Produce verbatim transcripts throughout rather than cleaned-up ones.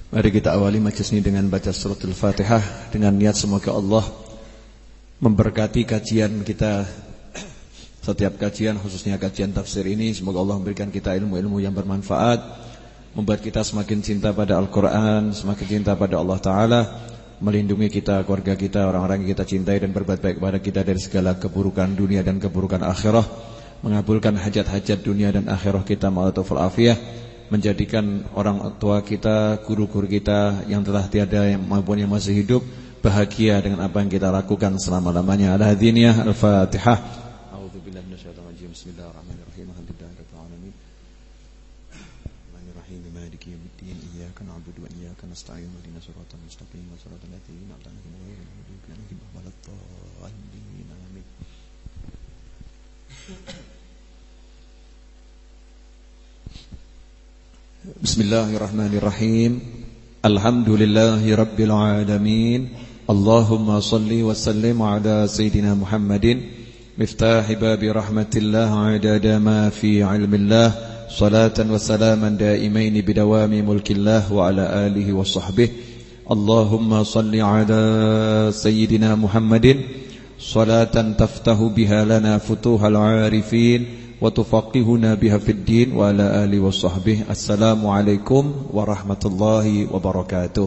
Mari kita awali majlis ini dengan baca suratul Fatihah, dengan niat semoga Allah memberkati kajian kita, setiap kajian, khususnya kajian tafsir ini. Semoga Allah memberikan kita ilmu-ilmu yang bermanfaat, membuat kita semakin cinta pada Al-Quran, semakin cinta pada Allah Ta'ala, melindungi kita, keluarga kita, orang-orang yang kita cintai, dan berbuat baik kepada kita dari segala keburukan dunia dan keburukan akhirah, mengabulkan hajat-hajat dunia dan akhirah kita, ma'atuful afiyah, menjadikan orang tua kita, guru-guru kita yang telah tiada maupun yang masih hidup bahagia dengan apa yang kita lakukan selama-lamanya. Al-Hadiniyah, Al-Fatihah. A'udzubillahi minasyaitonir rajim. Bismillahirrahmanirrahim. Alhamdulillahirabbil alamin. Rahmanirrahim. Maliki yaumiddin. Iyyaka na'budu wa iyyaka nasta'in. Ihdinas siratal mustaqim. Shiratal ladzina an'amta 'alaihim ghairil maghdubi 'alaihim waladdallin. Amin. Bismillahirrahmanirrahim. Alhamdulillahi rabbil alamin. Allahumma salli wa sallim ala sayyidina Muhammadin miftahi babi rahmatillah adada ma fi ilmillah, salatan wa salaman daimaini bidawami mulkillah wa ala alihi wa sahbihi. Allahumma salli ala sayyidina Muhammadin salatan taftahu biha lana futuhal arifin wa tufaqihuna biha fid din wa ala alihi wa sahbihi. Assalamualaikum warahmatullahi wabarakatuh.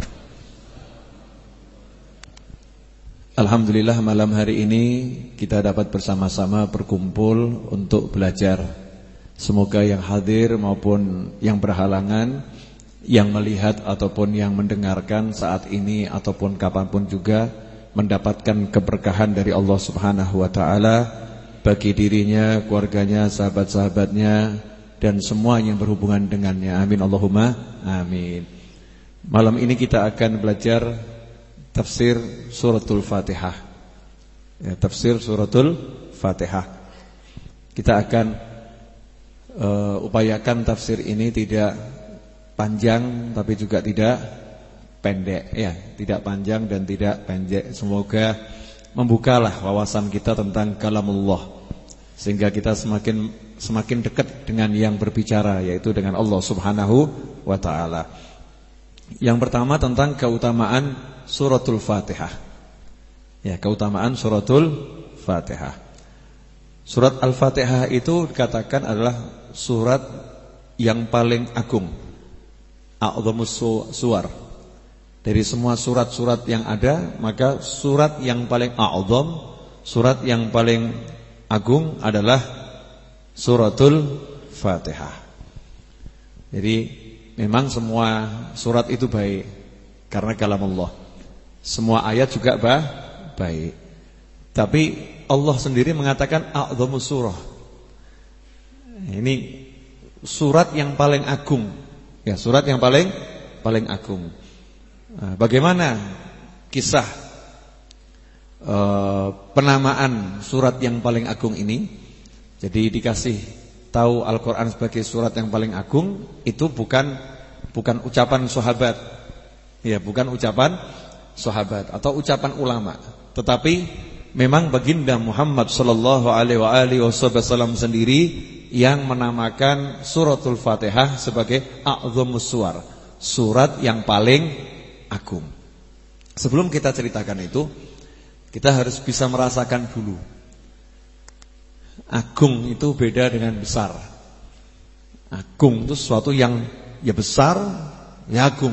Alhamdulillah, malam hari ini kita dapat bersama-sama berkumpul untuk belajar. Semoga yang hadir maupun yang berhalangan, yang melihat ataupun yang mendengarkan saat ini ataupun kapanpun juga mendapatkan keberkahan dari Allah Subhanahu wa ta'ala bagi dirinya, keluarganya, sahabat-sahabatnya, dan semua yang berhubungan dengannya. Amin Allahumma amin. Malam ini kita akan belajar tafsir suratul Fatihah, ya, tafsir suratul Fatihah. Kita akan uh, upayakan tafsir ini tidak panjang tapi juga tidak pendek, ya, tidak panjang dan tidak pendek. Semoga membukalah wawasan kita tentang kalamullah, sehingga kita semakin semakin dekat dengan yang berbicara, yaitu dengan Allah Subhanahu wa ta'ala. Yang pertama tentang keutamaan suratul Fatihah. Ya, keutamaan suratul Fatihah. Surat Al-Fatihah itu dikatakan adalah surat yang paling agung, a'dhamus suwar. Dari semua surat-surat yang ada, maka surat yang paling a'zam, surat yang paling agung adalah suratul Fatihah. Jadi memang semua surat itu baik karena kalamullah. Semua ayat juga bah, baik. Tapi Allah sendiri mengatakan a'dhamus surah. Ini surat yang paling agung. Ya, surat yang paling paling agung. Nah, bagaimana kisah uh, penamaan surat yang paling agung ini? Jadi dikasih tahu Al-Quran sebagai surat yang paling agung itu bukan bukan ucapan sahabat, ya, bukan ucapan sahabat atau ucapan ulama, tetapi memang baginda Muhammad sallallahu alaihi wasallam sendiri yang menamakan suratul Fatihah sebagai a'dhamus suwar, surat yang paling agung. Sebelum kita ceritakan itu, kita harus bisa merasakan dulu. Agung itu beda dengan besar. Agung itu sesuatu yang ya besar, ya agung.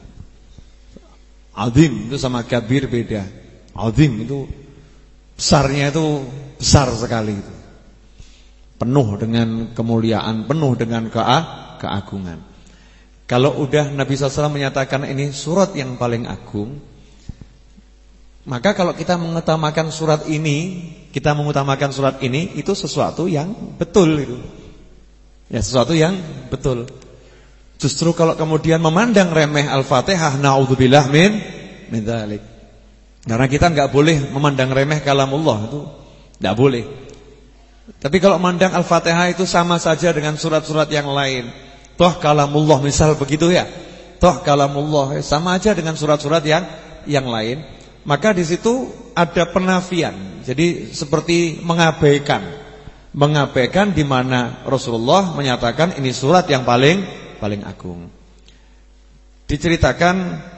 Azim itu sama kabir beda. Azim itu besarnya itu besar sekali itu. Penuh dengan kemuliaan, penuh dengan kea- keagungan. Kalau udah Nabi shallallahu alaihi wasallam menyatakan ini surat yang paling agung, maka kalau kita mengutamakan surat ini, kita mengutamakan surat ini, itu sesuatu yang betul itu. Ya, sesuatu yang betul. Justru kalau kemudian memandang remeh Al-Fatihah, naudzubillah min min dzalik. Karena kita enggak boleh memandang remeh kalamullah, itu enggak boleh. Tapi kalau memandang Al-Fatihah itu sama saja dengan surat-surat yang lain. Toh kalamullah misal begitu ya. Toh kalamullah sama aja dengan surat-surat yang yang lain. Maka di situ ada penafian. Jadi seperti mengabaikan, mengabaikan di mana Rasulullah menyatakan ini surat yang paling paling agung. diceritakan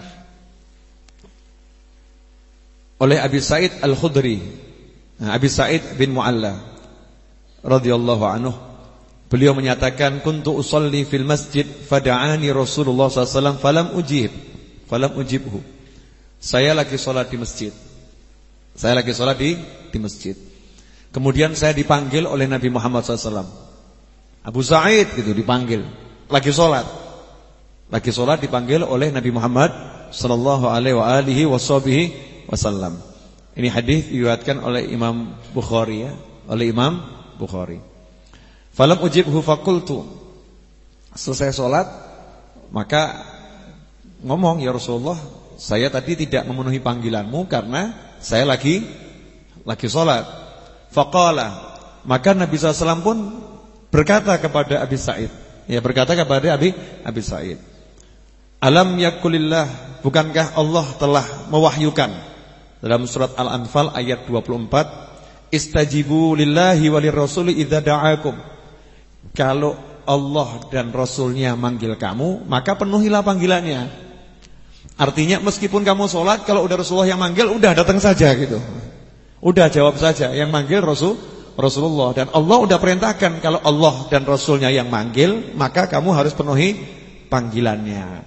oleh Abi Sa'id Al-Khudri. Nah, Abi Sa'id bin Mu'alla radhiyallahu anhu, beliau menyatakan, kuntu usolli fil masjid fada'ani Rasulullah sallallahu alaihi wasallam falam ujib falam ujibhu. Saya lagi sholat di masjid. Saya lagi sholat di di masjid. Kemudian saya dipanggil oleh Nabi Muhammad sallallahu alaihi wasallam. Abu Sa'id gitu dipanggil, lagi sholat. Lagi sholat dipanggil oleh Nabi Muhammad sallallahu alaihi wa alihi wasallam. Ini hadis diriwayatkan oleh Imam Bukhari ya, oleh Imam Bukhari. Falam ujibhu faqultu. Selesai sholat, maka ngomong, ya Rasulullah, saya tadi tidak memenuhi panggilanmu karena saya lagi lagi sholat. Faqala, maka Nabi sallallahu alaihi wasallam pun berkata kepada Abi Sa'id, ya berkata kepada Abi Abi Sa'id, alam yakulillah, bukankah Allah telah mewahyukan dalam surat Al-Anfal ayat dua puluh empat, istajibu lillahi walir rasuli idza da'akum. Kalau Allah dan Rasulnya manggil kamu, maka penuhilah panggilannya. Artinya meskipun kamu sholat, kalau udah Rasulullah yang manggil, udah datang saja gitu. Udah jawab saja, yang manggil Rasul Rasulullah. Dan Allah udah perintahkan, kalau Allah dan Rasulnya yang manggil, maka kamu harus penuhi panggilannya.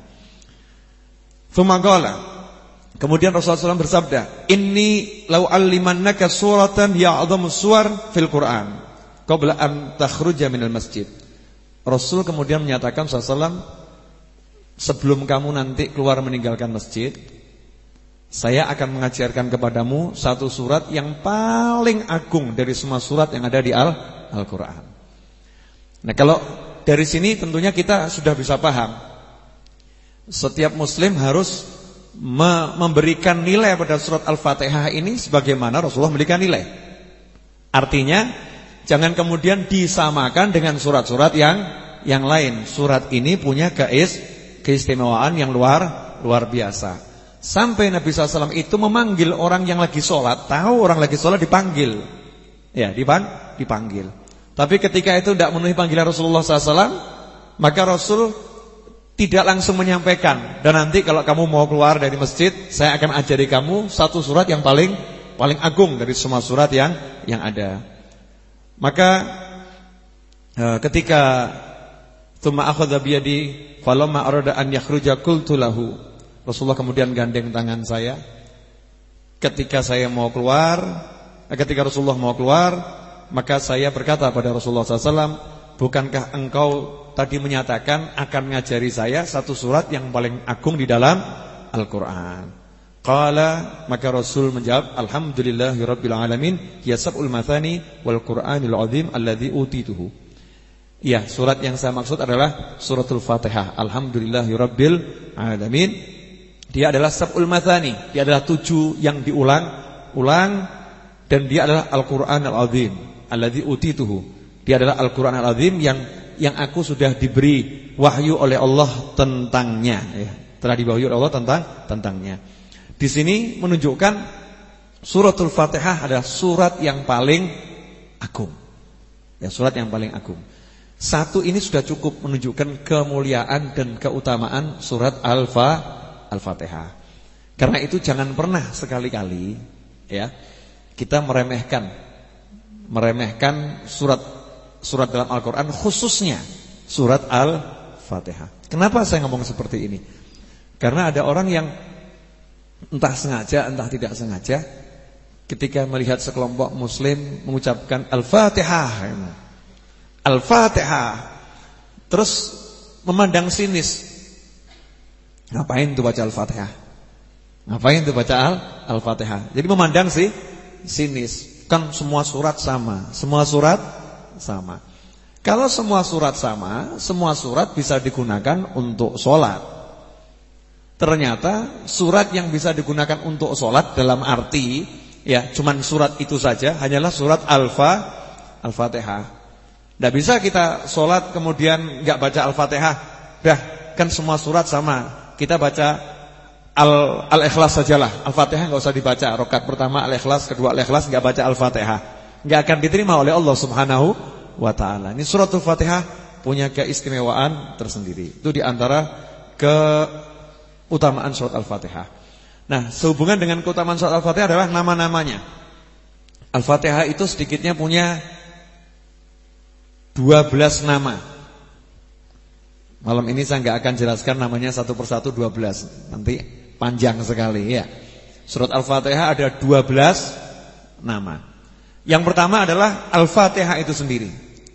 Tsumaqala, kemudian Rasulullah shallallahu alaihi wasallam bersabda, inni lau allimannaka suratan ya'dhamus suwar fil Qur'an qabla an takhruja minal masjid. Rasul kemudian menyatakan sallallahu alaihi wasallam, sebelum kamu nanti keluar meninggalkan masjid, saya akan mengajarkan kepadamu satu surat yang paling agung dari semua surat yang ada di Al Al-Qur'an. Nah, kalau dari sini tentunya kita sudah bisa paham, setiap muslim harus me memberikan nilai pada surat Al-Fatihah ini sebagaimana Rasulullah memberikan nilai. Artinya jangan kemudian disamakan dengan surat-surat yang yang lain. Surat ini punya keis, keistimewaan yang luar luar biasa. Sampai Nabi sallallahu alaihi wasallam itu memanggil orang yang lagi sholat. Tahu orang lagi sholat dipanggil, ya dipang, dipanggil. Tapi ketika itu tidak memenuhi panggilan Rasulullah sallallahu alaihi wasallam, maka Rasul tidak langsung menyampaikan, dan nanti kalau kamu mau keluar dari masjid, saya akan ajari kamu satu surat yang paling paling agung dari semua surat yang yang ada. Maka eh, ketika tsumma akhadha bi yadi falamma arada an yakhruja qultu lahu, Rasulullah kemudian gandeng tangan saya. Ketika saya mau keluar, eh, ketika Rasulullah mau keluar, maka saya berkata pada Rasulullah sallallahu alaihi wasallam, bukankah engkau tadi menyatakan akan mengajari saya satu surat yang paling agung di dalam Al-Quran? Qala, maka Rasul menjawab, alhamdulillahirabbil alamin, ya sab'ul mathani wal Qur'anil azim alladzi utituhu. Ya, surat yang saya maksud adalah suratul Fatihah. Alhamdulillahirabbil alamin. Dia adalah sab'ul mathani, dia adalah tujuh yang diulang-ulang, dan dia adalah Al-Qur'anil azim alladzi utituhu. Dia adalah Al-Quran Al-Azim yang yang aku sudah diberi wahyu oleh Allah tentangnya, ya. Telah diwahyu oleh Allah tentang tentangnya. Di sini menunjukkan suratul Fatihah adalah surat yang paling agung. Ya, surat yang paling agung. Satu ini sudah cukup menunjukkan kemuliaan dan keutamaan surat Al-Fatihah. Karena itu jangan pernah sekali-kali ya kita meremehkan meremehkan surat surat dalam Al-Quran, khususnya surat Al-Fatihah. Kenapa saya ngomong seperti ini? Karena ada orang yang entah sengaja, entah tidak sengaja, ketika melihat sekelompok muslim mengucapkan Al-Fatihah, Al-Fatihah, terus memandang sinis. Ngapain tuh baca Al-Fatihah? Ngapain tuh baca Al-Fatihah? Jadi memandang sih sinis. Kan semua surat sama, semua surat sama. Kalau semua surat sama, semua surat bisa digunakan untuk sholat. Ternyata surat yang bisa digunakan untuk sholat dalam arti ya cuman surat itu saja hanyalah surat Al-Fa, Al-Fatihah. Tidak bisa kita sholat kemudian nggak baca Al-Fatihah. Dah kan semua surat sama. Kita baca Al Al-Ikhlas sajalah. Al-Fatihah nggak usah dibaca. Rakaat pertama Al-Ikhlas, kedua Al-Ikhlas, nggak baca Al-Fatihah. Nggak akan diterima oleh Allah Subhanahu wa ta'ala. Ini suratul Fatihah punya keistimewaan tersendiri. Itu diantara ke Utamaan surat Al-Fatihah. Nah, sehubungan dengan keutamaan surat Al-Fatihah adalah nama-namanya. Al-Fatihah itu sedikitnya punya dua belas nama. Malam ini saya nggak akan jelaskan namanya satu persatu dua belas. Nanti panjang sekali ya. Surat Al-Fatihah ada dua belas nama. Yang pertama adalah Al-Fatihah itu sendiri.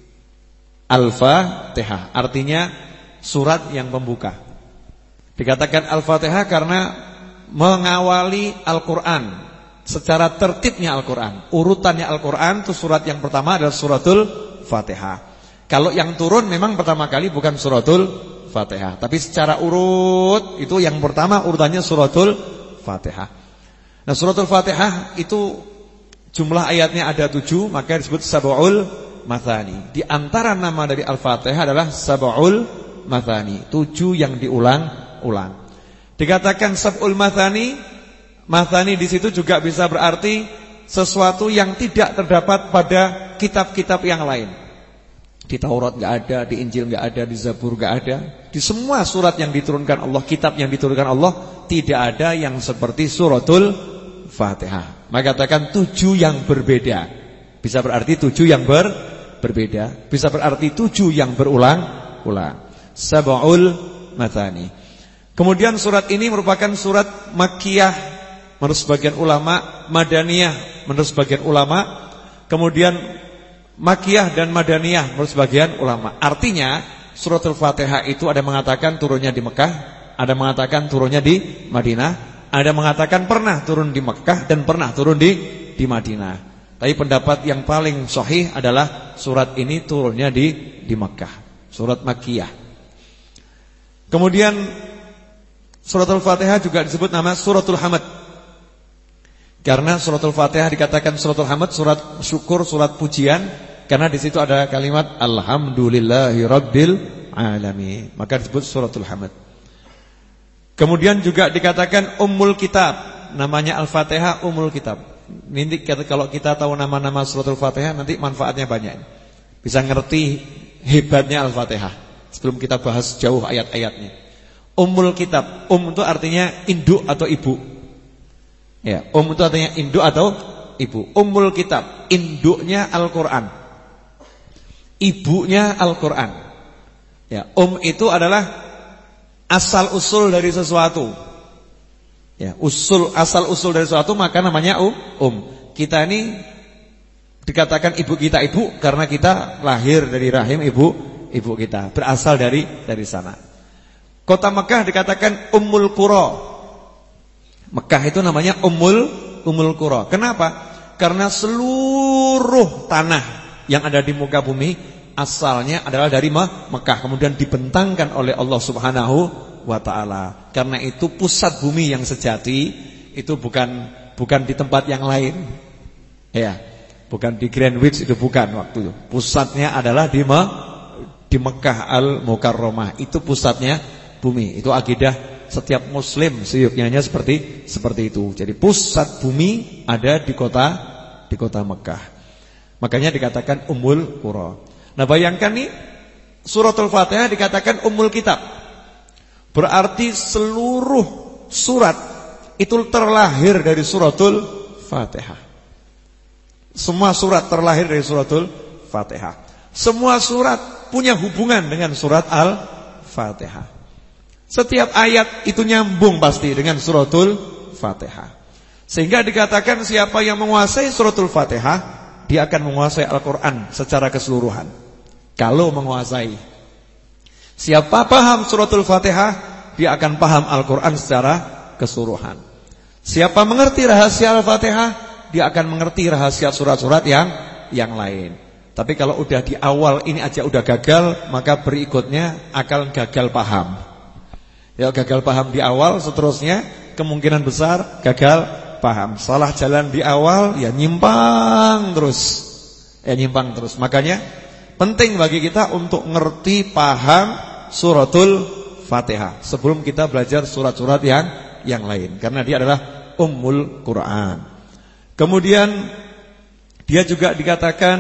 Al-Fatihah artinya surat yang pembuka. Dikatakan Al-Fatihah karena mengawali Al-Qur'an. Secara tertibnya Al-Qur'an, urutannya Al-Qur'an itu surat yang pertama adalah suratul Fatihah. Kalau yang turun memang pertama kali bukan suratul Fatihah, tapi secara urut itu yang pertama urutannya suratul Fatihah. Nah, suratul Fatihah itu jumlah ayatnya ada tujuh, maka disebut sab'ul mathani. Di antara nama dari Al-Fatihah adalah sab'ul mathani, tujuh yang diulang-ulang. Dikatakan sab'ul mathani, mathani di situ juga bisa berarti sesuatu yang tidak terdapat pada kitab-kitab yang lain. Di Taurat enggak ada, di Injil enggak ada, di Zabur enggak ada. Di semua surat yang diturunkan Allah, kitab yang diturunkan Allah, tidak ada yang seperti suratul Fatihah. Maka katakan tujuh yang berbeda. Bisa berarti tujuh yang ber, berbeda. Bisa berarti tujuh yang berulang-ulang. Sab'ul mathani. Kemudian surat ini merupakan surat Makkiyah menurut sebagian ulama, Madaniyah menurut sebagian ulama, kemudian Makkiyah dan Madaniyah menurut sebagian ulama. Artinya suratul Fatihah itu ada mengatakan turunnya di Mekah, ada mengatakan turunnya di Madinah, ada mengatakan pernah turun di Mekah dan pernah turun di di Madinah. Tapi pendapat yang paling sahih adalah surat ini turunnya di di Mekah, surat Makkiyah. Kemudian suratul Fatihah juga disebut nama suratul Hamd. Karena suratul Fatihah dikatakan suratul Hamd, surat syukur, surat pujian, karena di situ ada kalimat alhamdulillahirabbil alamin. Maka disebut suratul Hamd. Kemudian juga dikatakan Ummul Kitab, namanya Al-Fatihah Ummul Kitab. Nanti kalau kita tahu nama-nama suratul Fatihah nanti manfaatnya banyak. Bisa ngerti hebatnya Al-Fatihah sebelum kita bahas jauh ayat-ayatnya. Ummul Kitab, um itu artinya induk atau ibu. Ya, um itu artinya induk atau ibu. Ummul Kitab, induknya Al-Qur'an. Ibunya Al-Qur'an. Ya, um itu adalah asal usul dari sesuatu. Ya, usul asal usul dari sesuatu maka namanya um. um. Kita ini dikatakan ibu kita ibu karena kita lahir dari rahim ibu ibu kita, berasal dari dari sana. Kota Mekah dikatakan Ummul Qura. Mekah itu namanya Ummul Ummul Qura. Kenapa? Karena seluruh tanah yang ada di muka bumi asalnya adalah dari Mekah, kemudian dibentangkan oleh Allah Subhanahu wa taala. Karena itu pusat bumi yang sejati itu bukan bukan di tempat yang lain. Ya, bukan di Greenwich, itu bukan waktu itu. Pusatnya adalah di Me, di Mekah Al-Mukarramah. Itu pusatnya bumi. Itu akidah setiap muslim seyuknya seperti seperti itu. Jadi pusat bumi ada di kota di kota Mekah. Makanya dikatakan Ummul Qura. Nah, bayangkan nih suratul Fatihah dikatakan Ummul Kitab. Berarti seluruh surat itu terlahir dari suratul Fatihah. Semua surat terlahir dari suratul Fatihah. Semua surat punya hubungan dengan surat Al-Fatihah. Setiap ayat itu nyambung pasti dengan suratul Fatihah. Sehingga dikatakan siapa yang menguasai suratul Fatihah, dia akan menguasai Al-Quran secara keseluruhan. Kalau menguasai. Siapa paham suratul Fatihah, dia akan paham Al-Quran secara keseluruhan. Siapa mengerti rahasia Al-Fatihah, dia akan mengerti rahasia surat-surat yang yang lain. Tapi kalau udah di awal ini aja udah gagal, maka berikutnya akan gagal paham. Ya, gagal paham di awal, seterusnya kemungkinan besar gagal paham. Salah jalan di awal, ya nyimpang terus. Ya nyimpang terus. Makanya penting bagi kita untuk ngerti paham suratul Fatihah sebelum kita belajar surat-surat yang yang lain, karena dia adalah Ummul Quran. Kemudian dia juga dikatakan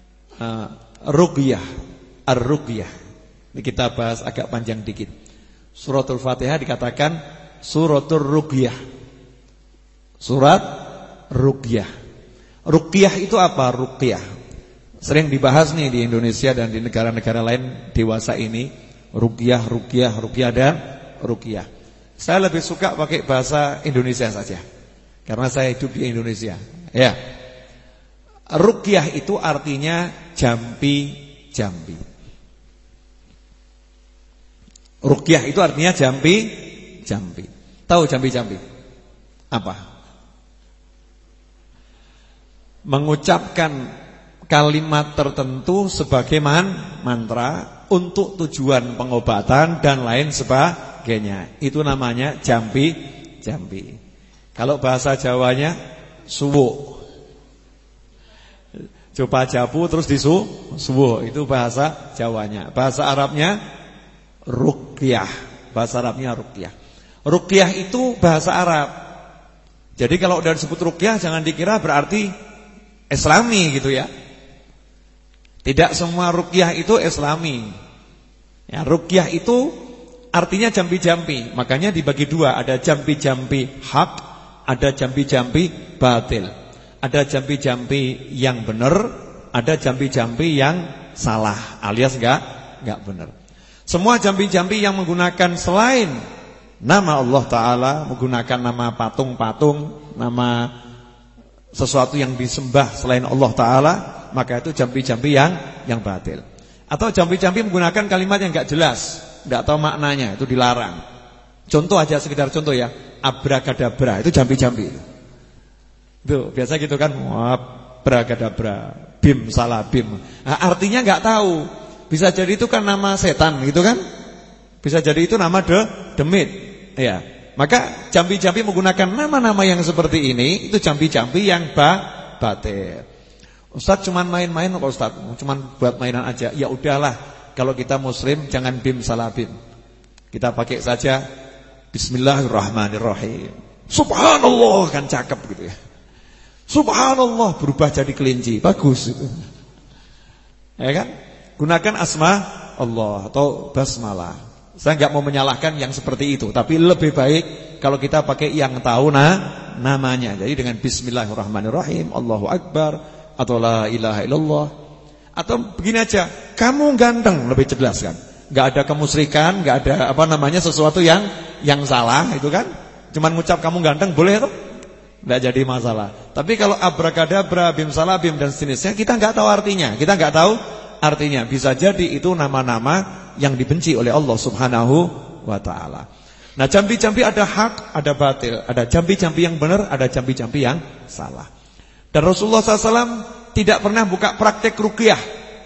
uh, ruqyah, ar-ruqyah. Ini kita bahas agak panjang dikit. Suratul Fatihah dikatakan suratul ruqyah. Surat ruqyah. Ruqyah itu apa? Ruqyah sering dibahas nih di Indonesia dan di negara-negara lain dewasa ini. Ruqyah, ruqyah, ruqyah dan ruqyah. Saya lebih suka pakai bahasa Indonesia saja karena saya hidup di Indonesia. Ya. Ruqyah itu artinya jampi-jampi. Ruqyah itu artinya jampi-jampi. Tahu jampi-jampi? Apa? Mengucapkan kalimat tertentu sebagai man, mantra untuk tujuan pengobatan dan lain sebagainya. Itu namanya jampi-jampi. Kalau bahasa Jawanya suwo. Coba jabu terus disu suwo, itu bahasa Jawanya. Bahasa Arabnya ruqyah. Bahasa Arabnya ruqyah. Ruqyah itu bahasa Arab. Jadi kalau udah disebut ruqyah jangan dikira berarti Islami gitu ya. Tidak semua ruqyah itu Islami. Ya, ruqyah itu artinya jampi-jampi. Makanya dibagi dua, ada jampi-jampi hak, ada jampi-jampi batil. Ada jampi-jampi yang benar, ada jampi-jampi yang salah, alias enggak enggak benar. Semua jampi-jampi yang menggunakan selain nama Allah Ta'ala, menggunakan nama patung-patung, nama sesuatu yang disembah selain Allah Ta'ala, maka itu jampi-jampi yang yang batil. Atau jampi-jampi menggunakan kalimat yang enggak jelas, enggak tahu maknanya, itu dilarang. Contoh aja, sekedar contoh ya, abrakadabra, itu jampi-jampi. Itu biasa gitu kan, abrakadabra, bim salah bim. Nah, artinya enggak tahu. Bisa jadi itu kan nama setan gitu kan? Bisa jadi itu nama de demit. Ya. Maka jampi-jampi menggunakan nama-nama yang seperti ini, itu jampi-jampi yang ba batil. Ustaz cuman main-main kok Ustaz, cuman buat mainan aja. Ya udahlah, kalau kita muslim jangan bim salah bim. Kita pakai saja Bismillahirrahmanirrahim. Subhanallah, kan cakep gitu ya. Subhanallah, berubah jadi kelinci, bagus itu. Ya kan? Gunakan asma Allah atau basmalah. Saya enggak mau menyalahkan yang seperti itu, tapi lebih baik kalau kita pakai yang tahu nah namanya. Jadi dengan Bismillahirrahmanirrahim, Allahu Akbar, atau la ilaha illallah. Atau begini aja, kamu ganteng, lebih jelas kan? Enggak ada kemusyrikan, enggak ada apa namanya sesuatu yang yang salah, itu kan? Cuman ngucap kamu ganteng boleh tuh? Enggak jadi masalah. Tapi kalau abrakadabra, bim salah bim dan sejenisnya, kita enggak tahu artinya. Kita enggak tahu artinya. Bisa jadi itu nama-nama yang dibenci oleh Allah Subhanahu wa ta'ala. Nah, jampi-jampi ada hak, ada batil. Ada jampi-jampi yang benar, ada jampi-jampi yang salah. Dan Rasulullah shallallahu alaihi wasallam tidak pernah buka praktek ruqyah.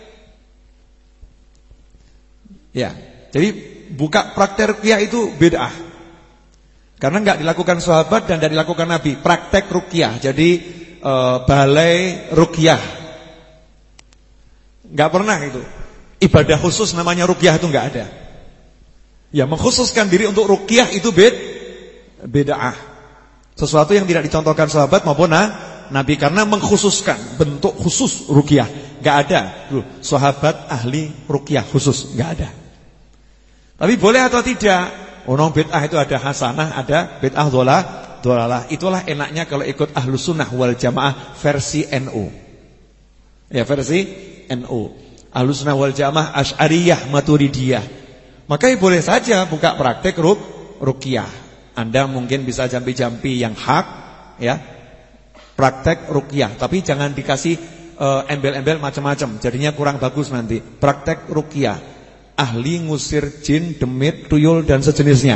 Ya, jadi buka praktek ruqyah itu bid'ah. Karena enggak dilakukan sahabat dan enggak dilakukan Nabi. Praktek ruqyah, jadi e, balai ruqyah. Enggak pernah itu. Ibadah khusus namanya ruqyah itu enggak ada. Ya, mengkhususkan diri untuk ruqyah itu bid bid'ah. Sesuatu yang tidak dicontohkan sahabat maupun nah, Nabi, karena mengkhususkan bentuk khusus ruqyah. Enggak ada. Loh, sahabat ahli ruqyah khusus, enggak ada. Tapi boleh atau tidak? Ono bid'ah itu ada hasanah, ada bid'ah dhalah, dhalalah. Itulah enaknya kalau ikut Ahlus Sunnah wal Jamaah versi N U. Ya, versi N U. Ahlus Sunnah wal Jamaah Asy'ariyah Maturidiyah. Maka boleh saja buka praktek ruk, ruqyah. Anda mungkin bisa jampi-jampi yang hak, ya. Praktek ruqyah, tapi jangan dikasih uh, embel-embel macam-macam. Jadinya kurang bagus nanti. Praktek ruqyah, ahli ngusir jin, demit, tuyul dan sejenisnya.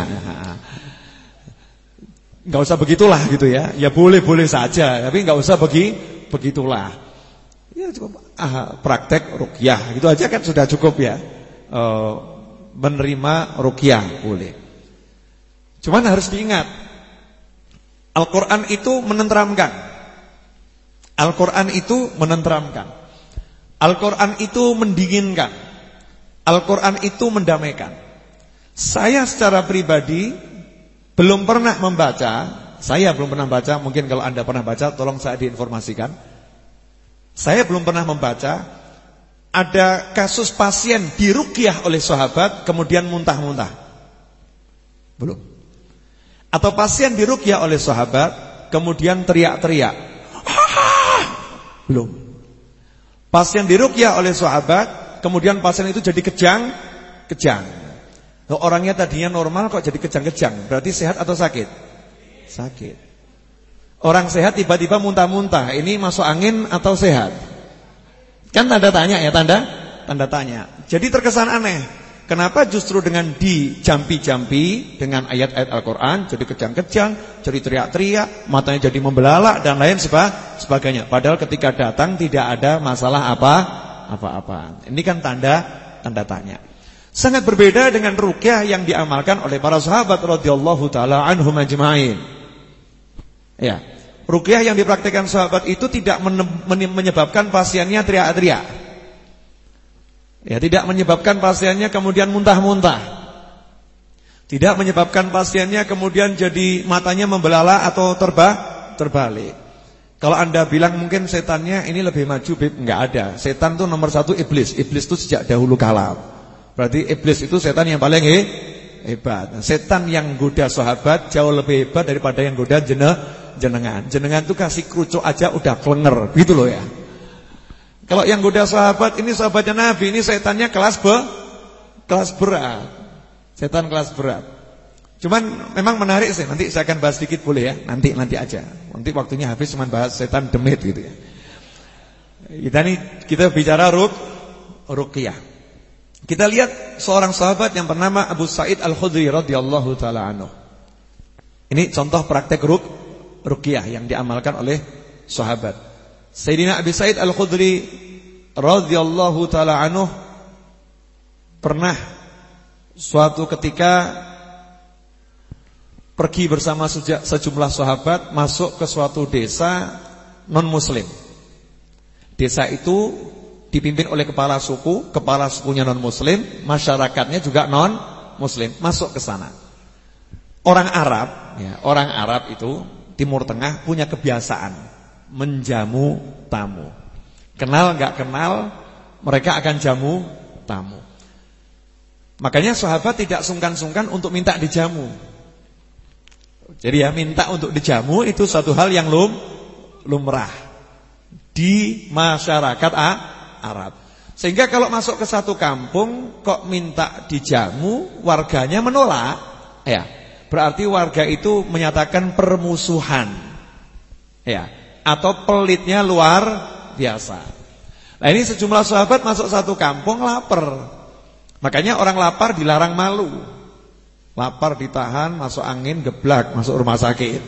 Enggak usah begitulah gitu ya. Ya boleh-boleh saja, tapi enggak usah begi begitulah. Ya cukup ah, praktek ruqyah, gitu aja kan sudah cukup ya. E, menerima ruqyah boleh. Cuman harus diingat, Al-Quran itu menenteramkan. Al-Quran itu menenteramkan. Al-Quran itu mendinginkan. Al-Quran itu mendamaikan. Saya secara pribadi belum pernah membaca, saya belum pernah baca, mungkin kalau Anda pernah baca tolong saya diinformasikan. Saya belum pernah membaca ada kasus pasien diruqyah oleh sahabat kemudian muntah-muntah. Belum. Atau pasien diruqyah oleh sahabat kemudian teriak-teriak. Belum. Pasien diruqyah oleh sahabat kemudian pasien itu jadi kejang-kejang. Orangnya tadinya normal kok jadi kejang-kejang. Berarti sehat atau sakit? Sakit. Orang sehat tiba-tiba muntah-muntah. Ini masuk angin atau sehat? Kan tanda tanya ya, tanda tanda tanya. Jadi terkesan aneh. Kenapa justru dengan dijampi-jampi dengan ayat-ayat Al-Quran jadi kejang-kejang, jadi teriak-teriak, matanya jadi membelalak dan lain sebagainya. Padahal ketika datang tidak ada masalah apa apa-apa. Ini kan tanda tanda tanya. Sangat berbeda dengan ruqyah yang diamalkan oleh para sahabat radhiyallahu taala anhum ajma'in. Ya, ruqyah yang dipraktikkan sahabat itu tidak menyebabkan pasiennya teriak-teriak. Ya, tidak menyebabkan pasiennya kemudian muntah-muntah. Tidak menyebabkan pasiennya kemudian jadi matanya membelalak atau terba terbalik. Kalau Anda bilang mungkin setannya ini lebih maju, Bib, enggak ada. Setan itu nomor satu iblis. Iblis itu sejak dahulu kalah. Berarti iblis itu setan yang paling he hebat. Nah, setan yang goda sahabat jauh lebih hebat daripada yang goda jenengan. Jenengan itu kasih kerucuk aja udah klenger, gitu loh ya. Kalau yang goda sahabat ini sahabatnya Nabi, ini setannya kelas be, kelas berat. Setan kelas berat. Cuman memang menarik sih. Nanti saya akan bahas sedikit boleh ya. Nanti nanti aja. Nanti waktunya habis cuman bahas setan demit gitu ya. Kita nih kita bicara ruk ruqyah. Kita lihat seorang sahabat yang bernama Abu Sa'id Al-Khudri radhiyallahu taala anhu. Ini contoh praktek ruk ruqyah yang diamalkan oleh sahabat. Sayyidina Abu Sa'id Al-Khudri radhiyallahu taala anhu pernah suatu ketika pergi bersama sejumlah sahabat masuk ke suatu desa non-muslim. Desa itu dipimpin oleh kepala suku, kepala sukunya non-muslim, masyarakatnya juga non-muslim. Masuk ke sana. Orang Arab, ya, orang Arab itu Timur Tengah punya kebiasaan menjamu tamu. Kenal nggak kenal, mereka akan jamu tamu. Makanya sahabat tidak sungkan-sungkan untuk minta dijamu. Jadi ya minta untuk dijamu itu suatu hal yang lum, lumrah di masyarakat Arab. Sehingga kalau masuk ke satu kampung kok minta dijamu, warganya menolak, ya. Berarti warga itu menyatakan permusuhan. Ya, atau pelitnya luar biasa. Nah, ini sejumlah sahabat masuk satu kampung lapar. Makanya orang lapar dilarang malu. Lapar ditahan, masuk angin, geblak, masuk rumah sakit.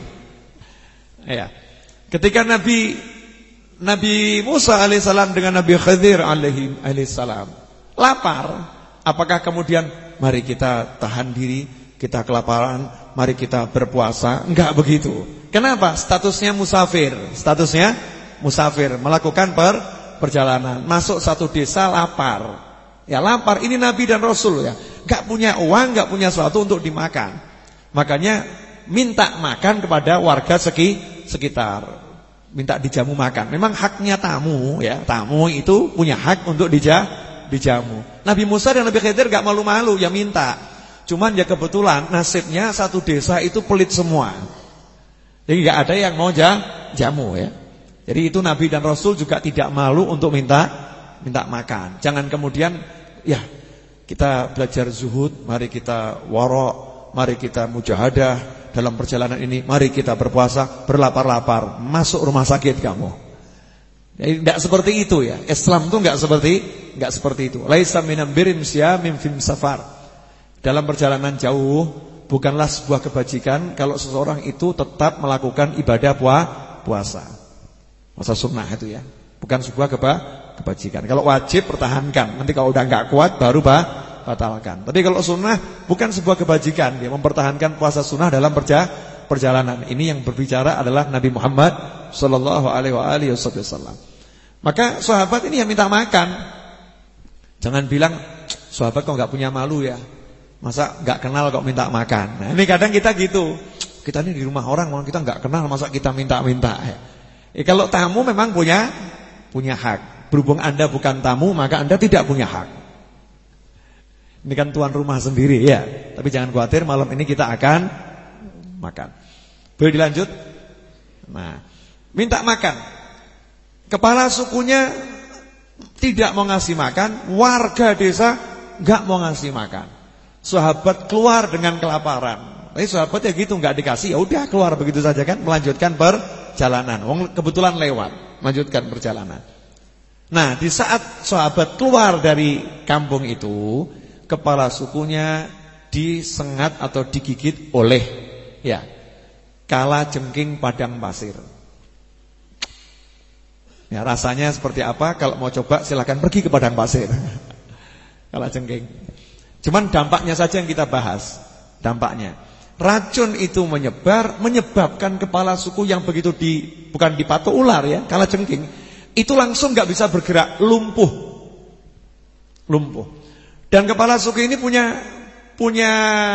Ya. Ketika Nabi Nabi Musa alaihissalam dengan Nabi Khidir alaihissalam lapar, apakah kemudian mari kita tahan diri, kita kelaparan, mari kita berpuasa? Enggak begitu. Kenapa? Statusnya musafir, statusnya musafir, melakukan per, perjalanan, masuk satu desa lapar. Ya lapar, ini Nabi dan Rasul ya, enggak punya uang, enggak punya sesuatu untuk dimakan. Makanya minta makan kepada warga seki, sekitar. Minta dijamu makan. Memang haknya tamu ya, tamu itu punya hak untuk dija, dijamu. Nabi Musa dan Nabi Khidir enggak malu-malu ya minta. Cuman ya kebetulan nasibnya satu desa itu pelit semua. Jadi enggak ada yang mau jamu ya. Jadi itu Nabi dan Rasul juga tidak malu untuk minta minta makan. Jangan kemudian ya kita belajar zuhud, mari kita wara', mari kita mujahadah dalam perjalanan ini, mari kita berpuasa, berlapar-lapar, masuk rumah sakit kamu. Jadi enggak seperti itu ya. Islam itu enggak seperti enggak seperti itu. Laisa minam birim siyamin fim safar. Dalam perjalanan jauh bukanlah sebuah kebajikan kalau seseorang itu tetap melakukan ibadah puasa. Puasa sunnah itu ya. Bukan sebuah keba, kebajikan. Kalau wajib pertahankan. Nanti kalau udah enggak kuat baru bah, batalkan. Tapi kalau sunnah bukan sebuah kebajikan. Dia mempertahankan puasa sunnah dalam perja, perjalanan. Ini yang berbicara adalah Nabi Muhammad sallallahu alaihi wasallam. Maka sahabat ini yang minta makan. Jangan bilang sahabat kok enggak punya malu ya. Masa enggak kenal kok minta makan. Nah, ini kadang kita gitu. Kita ini di rumah orang, kita enggak kenal masa kita minta-minta ya. Eh, kalau tamu memang punya punya hak. Berhubung Anda bukan tamu, maka Anda tidak punya hak. Ini kan tuan rumah sendiri ya. Tapi jangan khawatir, malam ini kita akan makan. Boleh dilanjut? Nah, minta makan. Kepala sukunya tidak mau ngasih makan, warga desa enggak mau ngasih makan. Sahabat keluar dengan kelaparan. Tapi sahabat ya gitu, enggak dikasih, ya udah keluar begitu saja kan, melanjutkan perjalanan. Wong kebetulan lewat, melanjutkan perjalanan. Nah, di saat sahabat keluar dari kampung itu, kepala sukunya disengat atau digigit oleh ya kalajengking padang pasir. Ya, rasanya seperti apa? Kalau mau coba silakan pergi ke padang pasir. Kalajengking. Cuman dampaknya saja yang kita bahas. Dampaknya. Racun itu menyebar, menyebabkan kepala suku yang begitu di bukan dipatok ular ya, kalajengking, itu langsung enggak bisa bergerak, lumpuh. Lumpuh. Dan kepala suku ini punya punya